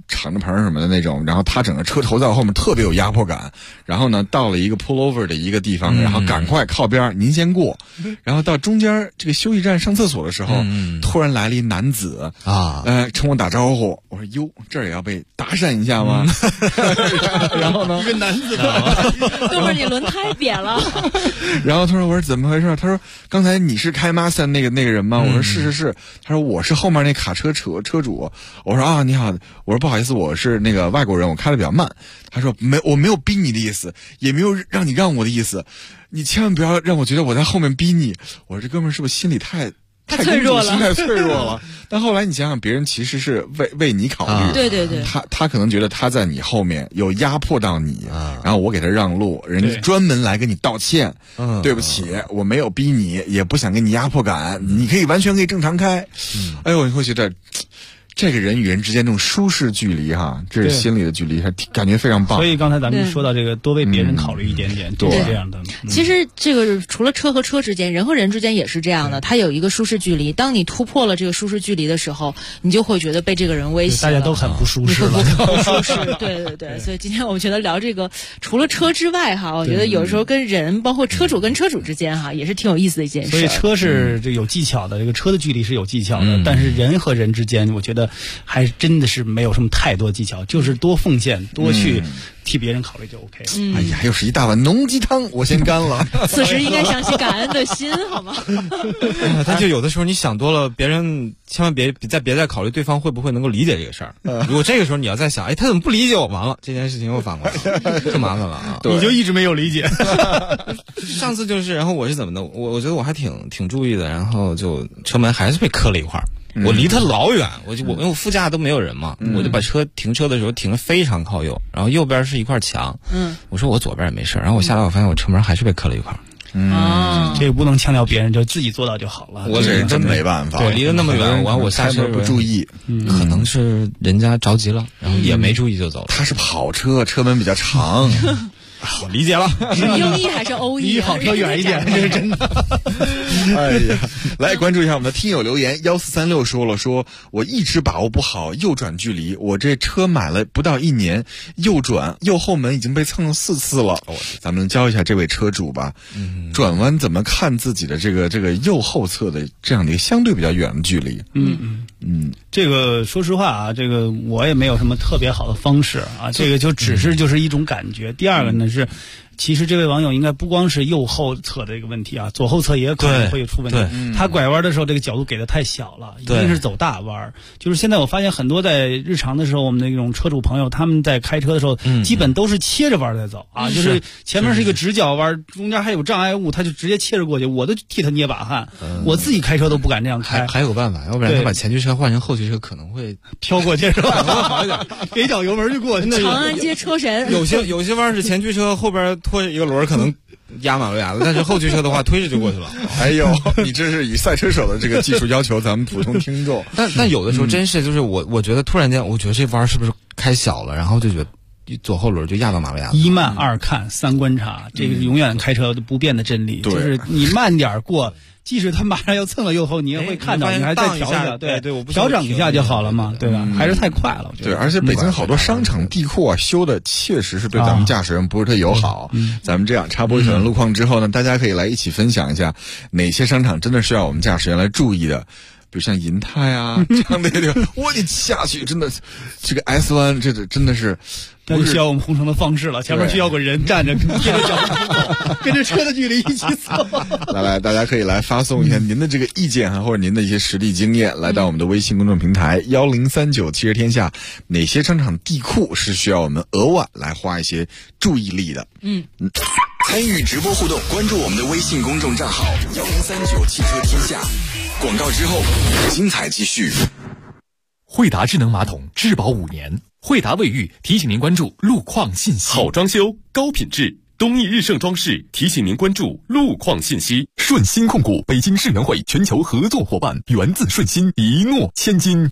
敞着棚什么的那种，然后他整个车头在我后面特别有压迫感，然后呢到了一个 pullover 的一个地方，然后赶快靠边，您先过，然后到中间这个休息站上厕所的时候，突然来了一男子冲我打招呼，我说哟，这儿也要被搭讪一下吗？然后呢， 一个男子哥们儿你轮胎瘪了。 然后他说，我说怎么回事？他说刚才你是开 Mazda 那个人吗？我说是。他说我是后面那卡车主。我说啊你好，我说不好意思，我是那个外国人，我开的比较慢。他说我没有逼你的意思，也没有让你让我的意思，你千万不要让我觉得我在后面逼你。我说这哥们儿是不是心里太脆弱了， 心太脆弱了。但后来你想想，别人其实是为你考虑， 对， 他可能觉得他在你后面有压迫到你，然后我给他让路，人家专门来跟你道歉，对不起，我没有逼你，也不想给你压迫感，你完全可以正常开。哎呦，你会觉得这个人与人之间这种舒适距离哈，这是心理的距离，还感觉非常棒。 所以刚才咱们说到这个多为别人考虑一点点，对这样的。 其实这个除了车和车之间，人和人之间也是这样的，它有一个舒适距离。当你突破了这个舒适距离的时候，你就会觉得被这个人威胁， 大家都很不舒适了， 不舒适。对。所以今天我觉得聊这个，除了车之外哈，我觉得有时候跟人，包括车主跟车主之间哈，也是挺有意思的一件事。 所以车是这有技巧的，这个车的距离是有技巧的，但是人和人之间，我觉得还真的是没有什么太多技巧，就是多奉献，多去替别人考虑就 OK 了。 哎呀，又是一大碗浓鸡汤，我先干了。 此时应该想起感恩的心，好吗？ 但就有的时候你想多了，别人千万别再考虑对方会不会能够理解这个事儿。如果这个时候你要再想，他怎么不理解我？完了，这件事情又反过来，更麻烦了啊！ 你就一直没有理解。 上次就是，然后我是怎么的？我觉得我还挺注意的，然后就车门还是被磕了一块儿。我离他老远，因为我副驾都没有人嘛，我就把车停车的时候停得非常靠右，然后右边是一块墙，我说我左边也没事，然后我下来我发现我车门还是被磕了一块。 这个不能强调别人，就自己做到就好了。 我这真没办法， 我离得那么远，我下车不注意， 可能是人家着急了，然后也没注意就走了。 他是跑车，车门比较长。 我理解了， 是英译还是欧译？ 离跑车远一点，这是真的。 哎呀，来关注一下我们的听友留言，1436说我一直把握不好右转距离，我这车买了不到1年，右后门已经被蹭了4次了。咱们教一下这位车主吧，转弯怎么看自己的这个右后侧的这样的一个相对比较远的距离。 这个说实话啊，这个我也没有什么特别好的方式啊，这个就只是就是一种感觉。第二个呢是，其实这位网友应该不光是右后侧的一个问题啊，左后侧也可能会出问题。他拐弯的时候，这个角度给的太小了，一定是走大弯。就是现在我发现很多在日常的时候，我们的那种车主朋友，他们在开车的时候，基本都是切着弯在走啊，就是前面是一个直角弯，中间还有障碍物，他就直接切着过去，我都替他捏把汗。我自己开车都不敢这样开。 还有办法，要不然他把前驱车换成后驱车，可能会飘过去是吧？好一点，给脚油门就过去。 长安街车神， 有些弯是前驱车后边拖着一个轮，可能压马路牙子，但是后驱车的话推着就过去了。 哎呦，你这是以赛车手的这个技术要求咱们普通听众。 但有的时候真是就是我觉得突然间，我觉得这弯是不是开小了，然后就觉得左后轮就压到马路牙子。 1慢2看3观察，这个是永远开车不变的真理。就是你慢点过，即使他马上要蹭了右后，你也会看到，你还再调一下，对，调整一下就好了嘛，对吧？还是太快了，我觉得。 对，而且北京好多商场地库啊，修的确实是对咱们驾驶人不是特友好。咱们这样插播一段路况之后呢，大家可以来一起分享一下哪些商场真的需要我们驾驶员来注意的。比如像银泰啊这样的地方，我得下去，真的，这个 S 弯这真的是， 那就需要我们红城的方式了。前面需要个人站着，跟着车的距离一起走。 来，大家可以来发送一下您的这个意见哈，或者您的一些实地经验，来到我们的微信公众平台1039汽车天下。哪些商场地库是需要我们额外来花一些注意力的？ 参与直播互动，关注我们的微信公众账号1039汽车天下。广告之后，精彩继续。 惠达智能马桶质保5年，惠达卫浴提醒您关注路况信息。 好装修，高品质，东义日盛装饰提醒您关注路况信息。 顺心控股北京世园会全球合作伙伴，源自顺心，一诺千金。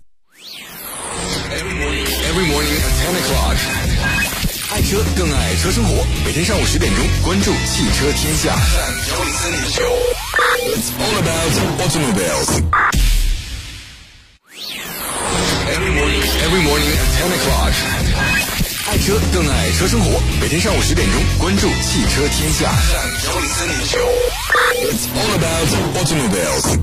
Every morning at 10 o'clock， 爱车更爱车生活，每天上午10点钟关注汽车天下。It's all about automobiles. Every morning at Panic Lodge， 爱车更爱车生活。每天上午10点钟，关注汽车天下。It's all about automobiles。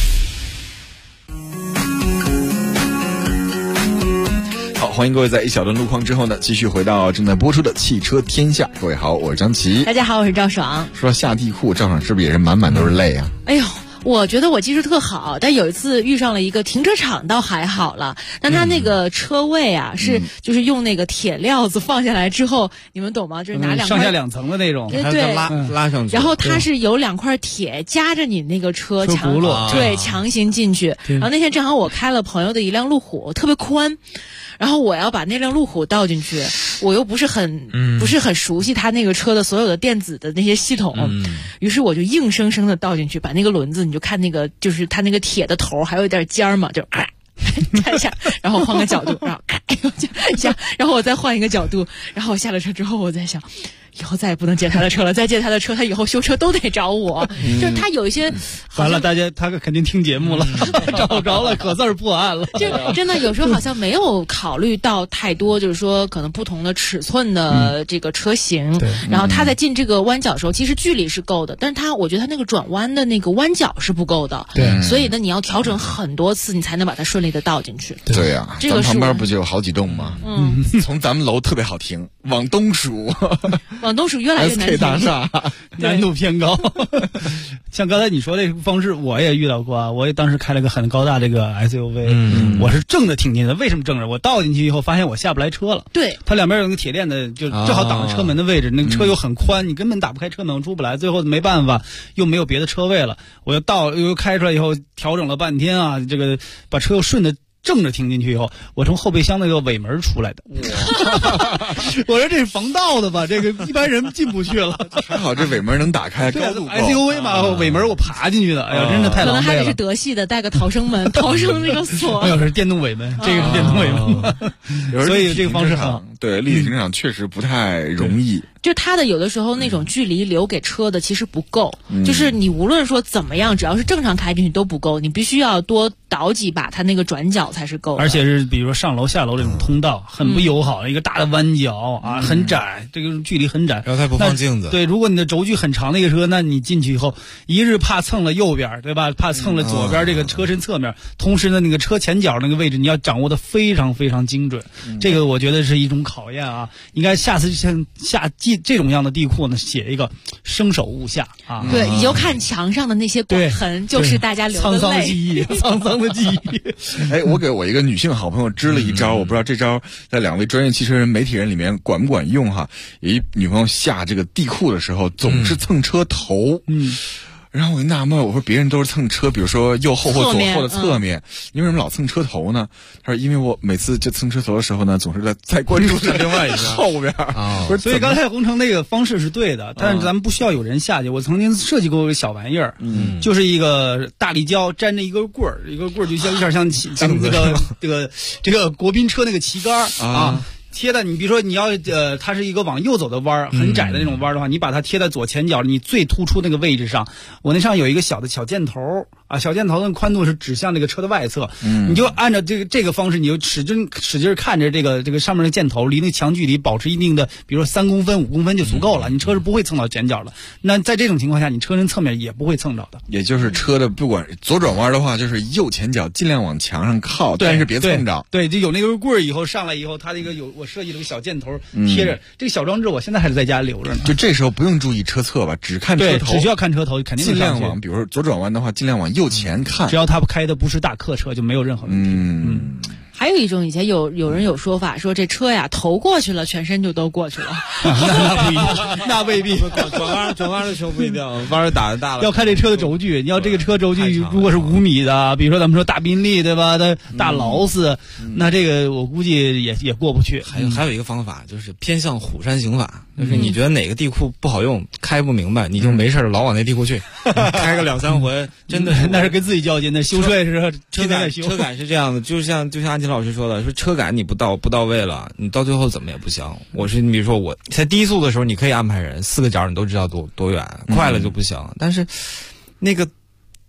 好，欢迎各位在一小段路况之后呢，继续回到正在播出的汽车天下。各位好，我是张琪。 大家好，我是赵爽。 说下地库，赵爽是不是也是满满都是泪啊？ 哎呦，我觉得我技术特好，但有一次遇上了一个停车场倒还好了，但他那个车位啊，就是用那个铁料子放下来之后，你们懂吗？就是拿两块上下两层的那种， 对， 拉上去。 然后它是有2块铁夹着你那个车轱辘， 对，强行进去。然后那天正好我开了朋友的一辆路虎，特别宽。然后我要把那辆路虎倒进去，我又不是很熟悉他那个车的所有的电子的那些系统，于是我就硬生生的倒进去，把那个轮子，你就看那个就是它那个铁的头还有一点尖儿嘛，就看一下，然后换个角度，然后下，然后我再换一个角度，然后我下了车之后，我在想，以后再也不能借他的车了，再借他的车，他以后修车都得找我。就是他有一些， 完了，他肯定听节目了，找着了，可算是破案了。 就真的有时候好像没有考虑到太多，就是说可能不同的尺寸的这个车型，然后他在进这个弯角的时候，其实距离是够的，但是我觉得他那个转弯的那个弯角是不够的， 对， 所以呢，你要调整很多次，你才能把它顺利的倒进去。 对呀， 这个咱旁边不就有好几栋吗？从咱们楼特别好停，往东数。 往东数越来越难停 SK 大厦难度偏高。像刚才你说这个方式，我也遇到过啊。我也当时开了个很高大这个 SUV，我是正着挺进的。为什么正着？我倒进去以后发现我下不来车了。 对， 它两边有个铁链的，就正好挡着车门的位置。那个车又很宽，你根本打不开车门，出不来。最后没办法，又没有别的车位了。我又开出来以后，调整了半天啊，这个把车又顺着正着停进去以后，我从后备箱那个尾门出来的。我说这是防盗的吧？这个一般人进不去了。 还好这尾门能打开， 高度 SUV 嘛，尾门我爬进去的。哎呀，真的太狼狈了。 可能还得是德系的，带个逃生门，逃生那个锁。 没有，是电动尾门，这个是电动尾门。所以这个方式很好。 对，立体停车场确实不太容易。 就它的有的时候那种距离留给车的其实不够，就是你无论说怎么样，只要是正常开进去都不够，你必须要多倒几把它那个转角才是够的。 而且是比如说上楼下楼这种通道很不友好，一个大的弯角啊，很窄，这个距离很窄。 然后它不放镜子。 对，如果你的轴距很长的一个车，那你进去以后，一是怕蹭了右边，对吧？怕蹭了左边这个车身侧面，同时呢，那个车前角那个位置你要掌握的非常非常精准。这个我觉得是一种考验啊。应该下次像这种样的地库呢，写一个生手勿下啊。 对，你就看墙上的那些刮痕，就是大家流的泪。 沧桑的记忆，沧桑的记忆。 哎，我给我一个女性好朋友支了一招，我不知道这招在2位专业汽车人、媒体人里面管不管用哈。有一女朋友下这个地库的时候，总是蹭车头。然后我就纳闷，我说别人都是蹭车，比如说右后或左后的侧面，你为什么老蹭车头呢？他说因为我每次就蹭车头的时候呢，总是在关注着另外一个后边。 所以刚才洪成那个方式是对的，但是咱们不需要有人下去。我曾经设计过一个小玩意儿，就是一个大立胶粘着一根棍儿，一根棍儿就像有点像咱们这个国宾车那个旗杆啊。贴的，你比如说你要它是一个往右走的弯，很窄的那种弯的话，你把它贴在左前角你最突出那个位置上。我那上有一个小箭头啊，小箭头的宽度是指向那个车的外侧，你就按照这个方式，你就使劲看着这个上面的箭头离那个墙距离保持一定的，比如说3公分、5公分就足够了，你车是不会蹭到前角的。那在这种情况下，你车身侧面也不会蹭着的。 也就是车的不管左转弯的话，就是右前角尽量往墙上靠，但是别蹭着。 对，就有那根棍儿以后上来以后，它那个我设计了个小箭头贴着，这个小装置我现在还是在家留着呢。 就这时候不用注意车侧吧，只看车头， 只需要看车头，肯定尽量往，比如说左转弯的话，尽量往右前看。 只要他开的不是大客车，就没有任何问题。 还有一种以前有人有说法说这车呀头过去了，全身就都过去了。 那不一定，那未必。 转弯的时候不一定，弯打得大了。 要看这车的轴距，你要这个车轴距如果是5米的，比如说咱们说大宾利对吧？大劳斯，那这个我估计也过不去。 还有一个方法就是偏向虎山行法，就是你觉得哪个地库不好用，开不明白，你就没事老往那地库去，开个2-3回，真的那是跟自己较劲的。修车是车感是这样的，就像安琪老师说的，说车感你不到位了，你到最后怎么也不行。你比如说我在低速的时候，你可以安排人4个角，你都知道多远，快了就不行。但是那个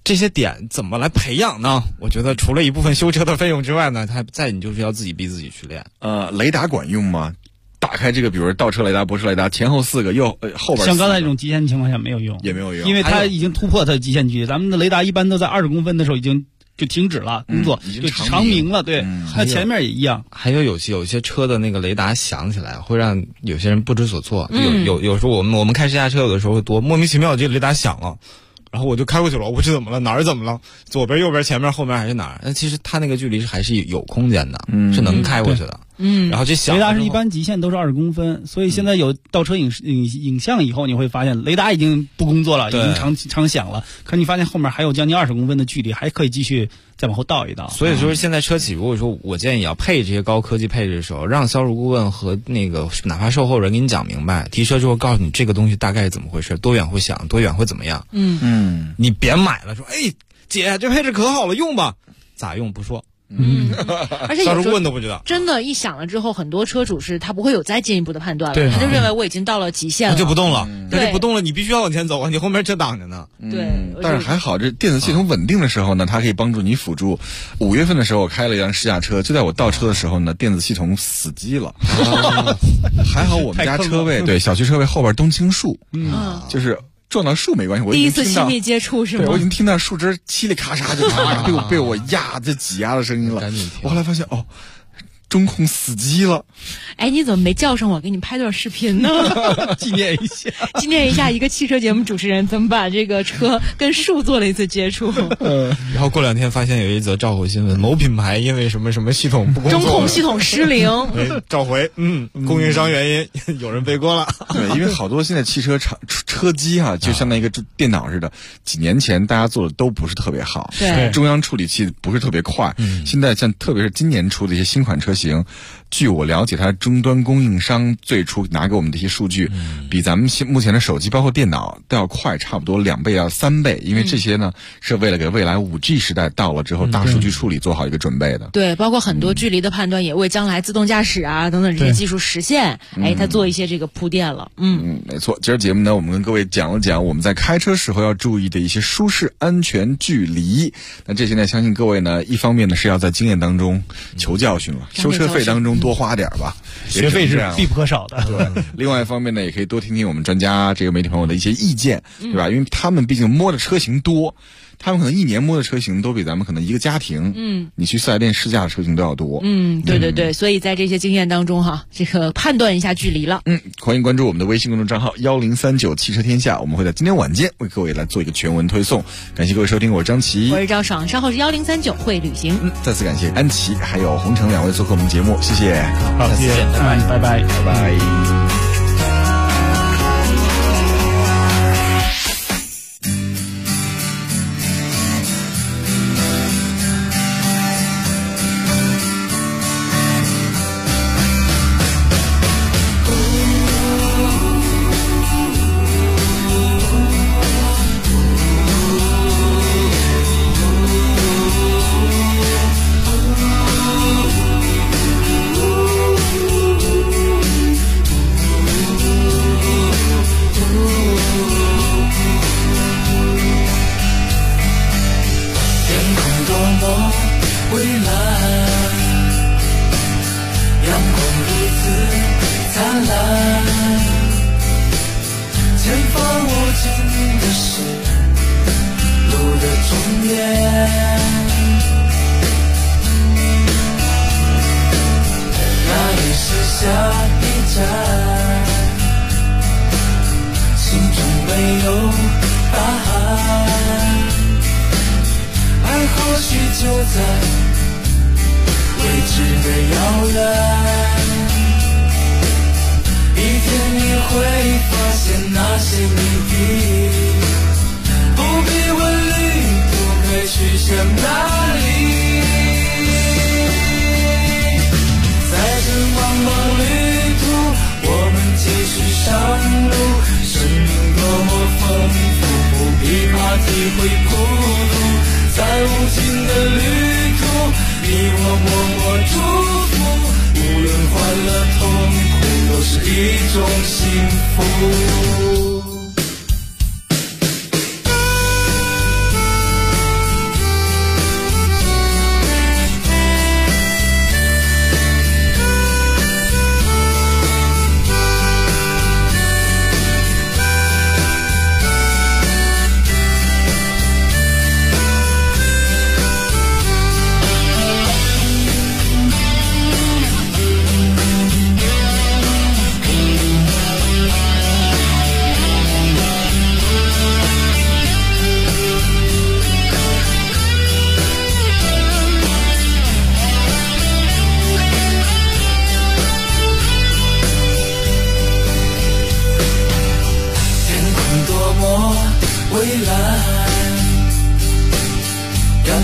这些点怎么来培养呢？我觉得除了一部分修车的费用之外呢，你就是要自己逼自己去练。 雷达管用吗？打开这个，比如说倒车雷达、泊车雷达，前后4个，后边像刚才这种极限情况下没有用， 也没有用， 因为它已经突破它的极限距离。咱们的雷达一般都在20公分的时候已经就停止了工作，就长鸣了。对，那前面也一样。 还有些车的那个雷达响起来，会让有些人不知所措。有时候我们开试驾车，有的时候会多莫名其妙，这个雷达响了。然后我就开过去了，我不知怎么了，哪儿怎么了，左边、右边、前面、后面还是哪儿？那其实它那个距离还是有空间的，是能开过去的。然后这雷达是一般极限都是20公分，所以现在有倒车影像以后，你会发现雷达已经不工作了，已经长响了。可你发现后面还有将近20公分的距离，还可以继续再往后倒一倒。 所以说现在车企如果说我建议要配这些高科技配置的时候，让销售顾问和那个哪怕售后人给你讲明白，提车之后告诉你这个东西大概是怎么回事，多远会响，多远会怎么样。你别买了说，哎，姐这配置可好了，用吧，咋用不说。 而且有时候顾问都不知道， 真的，一响了之后，很多车主是他不会有再进一步的判断了，他就认为我已经到了极限了， 就不动了。但是不动了，你必须要往前走啊，你后面车挡着呢。 对， 但是还好，这电子系统稳定的时候呢，它可以帮助你辅助。5月份的时候，我开了一辆试驾车，就在我倒车的时候呢，电子系统死机了。还好我们家车位对小区车位后边冬青树，就是撞到树没关系。我第一次亲密接触是吗？ 对，我已经听到树枝嘁哩咔嚓就被我挤压的声音了。我后来发现中控死机了。 哎，你怎么没叫上我给你拍段视频呢？ 纪念一下一个汽车节目主持人怎么把这个车跟树做了一次接触。 然后过2天发现有一则召回新闻，某品牌因为什么什么系统不工作， 中控系统失灵， 召回，供应商原因有人背锅了。 对，因为好多现在汽车车机就相当于一个电脑似的，几年前大家做的都不是特别好， 对， 中央处理器不是特别快。现在像特别是今年出的一些新款车型，据我了解，它终端供应商最初拿给我们的一些数据，比咱们目前的手机包括电脑都要快，差不多2倍到3倍。因为这些呢，是为了给未来5G 时代到了之后大数据处理做好一个准备的。 对，包括很多距离的判断，也为将来自动驾驶等等这些技术实现，它做一些这个铺垫了。 没错。今儿节目呢，我们跟各位讲了讲我们在开车时候要注意的一些舒适、安全、距离。那这些呢，相信各位呢，一方面呢是要在经验当中求教训了，修车费当中多花点吧， 学费是必不可少的。 对，另外一方面呢，也可以多听听我们专家这个媒体朋友的一些意见，对吧？因为他们毕竟摸的车型多，他们可能1年摸的车型都比咱们可能一个家庭，你去4S店试驾的车型都要多。 对，所以在这些经验当中这个判断一下距离了。 欢迎关注我们的微信公众账号1039汽车天下，我们会在今天晚间为各位来做一个全文推送。感谢各位收听，我是张琪， 我是赵爽，稍后是1039会旅行。 再次感谢安琪还有洪城2位做客我们节目，谢谢。 好，谢谢，拜拜。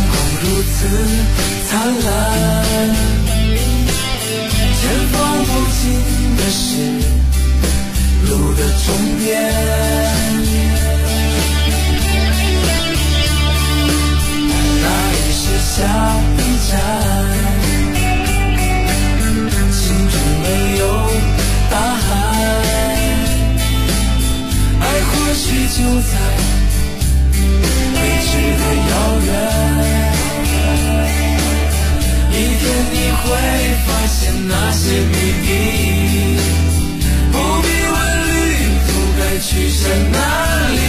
空如此灿烂，前方无尽的是路的终点，那里是下一站，心中没有大海，爱或许就在未知的遥远，一天你会发现那些谜底，不必问旅途该去向哪里，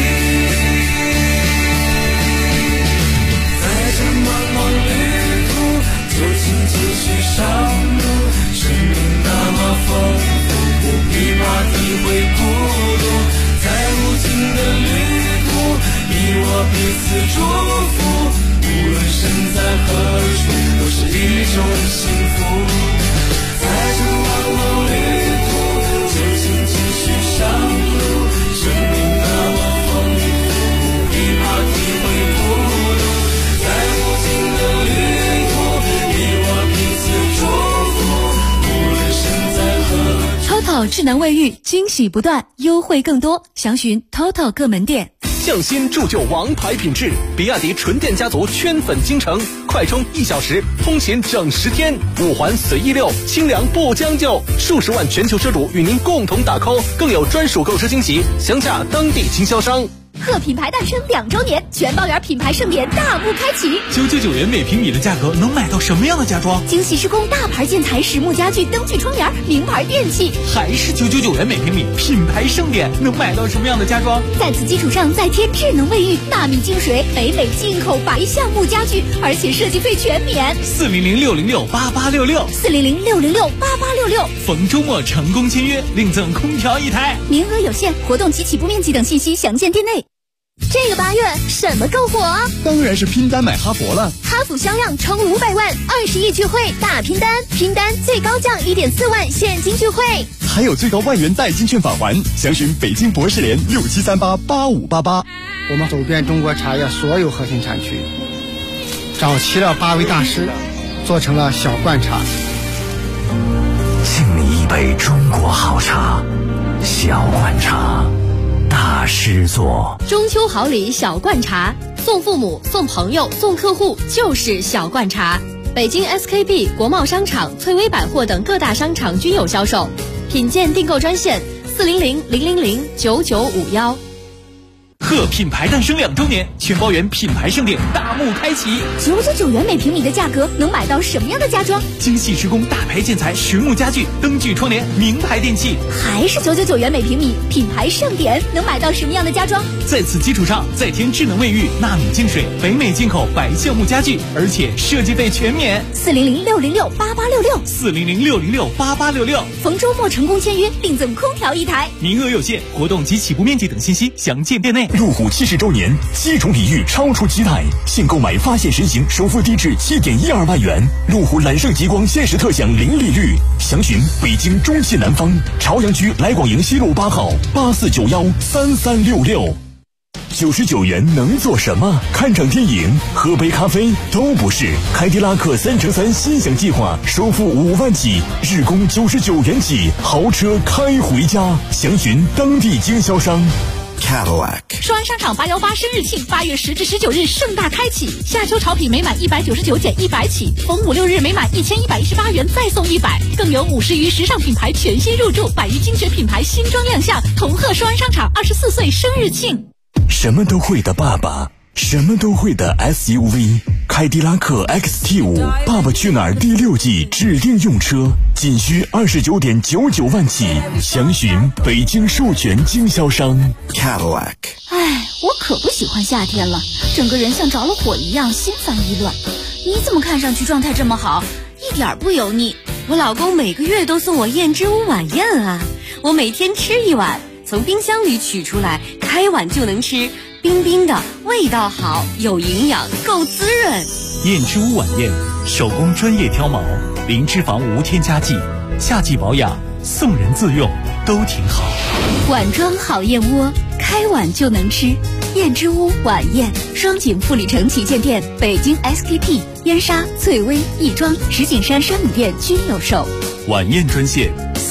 在这茫茫旅途就请继续上路，生命那么丰富，不必怕体会孤独，在无尽的旅途你我彼此祝福，无论身在何处都是一种幸福，在这茫茫旅途就请继续上路，生命那么丰富，不必怕体会孤独，在无尽的旅途你我彼此祝福，无论身在何处。 TOTO 智能卫浴惊喜不断，优惠更多，详询 TOTO 各门店。 匠心铸就王牌品质，比亚迪纯电家族圈粉京城，快充1小时，通勤整10天，5环随意溜，清凉不将就，数十万全球车主与您共同打 call， 更有专属购车惊喜，详洽当地经销商。 贺品牌诞生2周年，全包圆品牌盛典大幕开启。 999元每平米的价格能买到什么样的家装？ 精细施工大牌建材、实木家具、灯具窗帘、名牌电器， 还是999元每平米，品牌盛典能买到什么样的家装？ 在此基础上再添智能卫浴、纳米净水、北美进口白橡木家具，而且设计费全免。 400-606-8866 400-606-8866， 逢周末成功签约，另赠空调1台， 名额有限，活动及起步面积等信息详见店内。这个8月什么更火啊？ 当然是拼单买哈佛了。 哈弗销量冲500万，20亿聚会大拼单，拼单最高降1.4万现金聚会， 还有最高1万元代金券返还。详询北京博士联67388588。 我们走遍中国茶叶所有核心产区，找齐了8位大师，做成了小罐茶。 敬你一杯中国好茶，小罐茶。大师座中秋好礼小罐茶，送父母、送朋友、送客户就是小罐茶。北京 SKP、国贸商场、翠微百货等各大商场均有销售。品鉴订购专线400-000-9951。 贺品牌诞生2周年，全包圆品牌盛典大幕开启。 999元每平米的价格能买到什么样的家装？ 精细施工大牌建材、实木家具、灯具窗帘、名牌电器， 还是999元每平米，品牌盛典能买到什么样的家装？ 在此基础上再添智能卫浴、纳米净水、北美进口白橡木家具，而且设计费全免。 400-606-8866 400-606-8866， 逢周末成功签约，另赠空调1台， 名额有限，活动及起步面积等信息详见店内。 路虎70周年，7重礼遇超出期待，现购买发现神行首付低至7.12万元，路虎揽胜极光限时特享零利率，详询北京中汽南方朝阳区来广营西路8号84913366。99元能做什么？看场电影、喝杯咖啡都不是。凯迪拉克3乘3心想计划，首付5万起，日供99元起，豪车开回家。详询当地经销商。 Cadillac 双安商场818生日庆8月10至19日盛大开启，夏秋潮品每满199减100起，逢5、6日每满1118元再送100，更有50余时尚品牌全新入驻，100余精选品牌新装亮相，同贺双安商场24岁生日庆。 什么都会的爸爸，什么都会的 SUV， 凯迪拉克 XT5 爸爸去哪儿第6季指定用车，仅需29.99万起，详询北京授权经销商。 Cadillac。 哎，我可不喜欢夏天了，整个人像着了火一样，心烦意乱。你怎么看上去状态这么好，一点不油腻？ 我老公每个月都送我燕之屋晚宴啊，我每天吃1碗，从冰箱里取出来，开碗就能吃，冰冰的，味道好，有营养，够滋润。 燕之屋晚宴，手工专业挑毛，零脂肪无添加剂，夏季保养，送人自用都挺好。 碗装好燕窝， 开碗就能吃。燕之屋晚宴，双井富里城旗舰店、北京 SKP、燕莎、翠微、亦庄、石景山山姆店均有售。 晚宴专线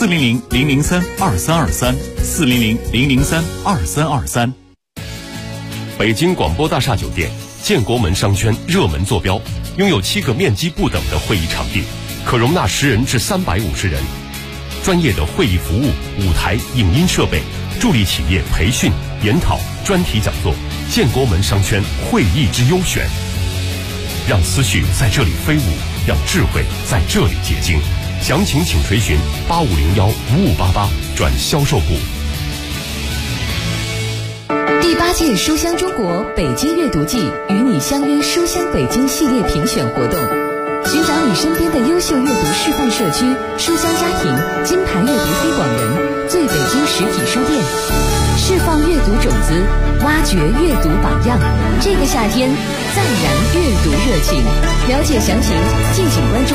400-003-2323，400-003-2323。 北京广播大厦酒店建国门商圈热门坐标，拥有7个面积不等的会议场地，可容纳10人至350人。专业的会议服务、舞台、影音设备，助力企业培训、研讨、专题讲座。建国门商圈会议之优选，让思绪在这里飞舞，让智慧在这里结晶。详情请垂询8501-5588转销售部。 第8届书香中国北京阅读季与你相约书香北京系列评选活动，寻找你身边的优秀阅读示范社区、书香家庭、金牌阅读推广人、最北京实体书店，释放阅读种子，挖掘阅读榜样。这个夏天，再燃阅读热情。了解详情，敬请关注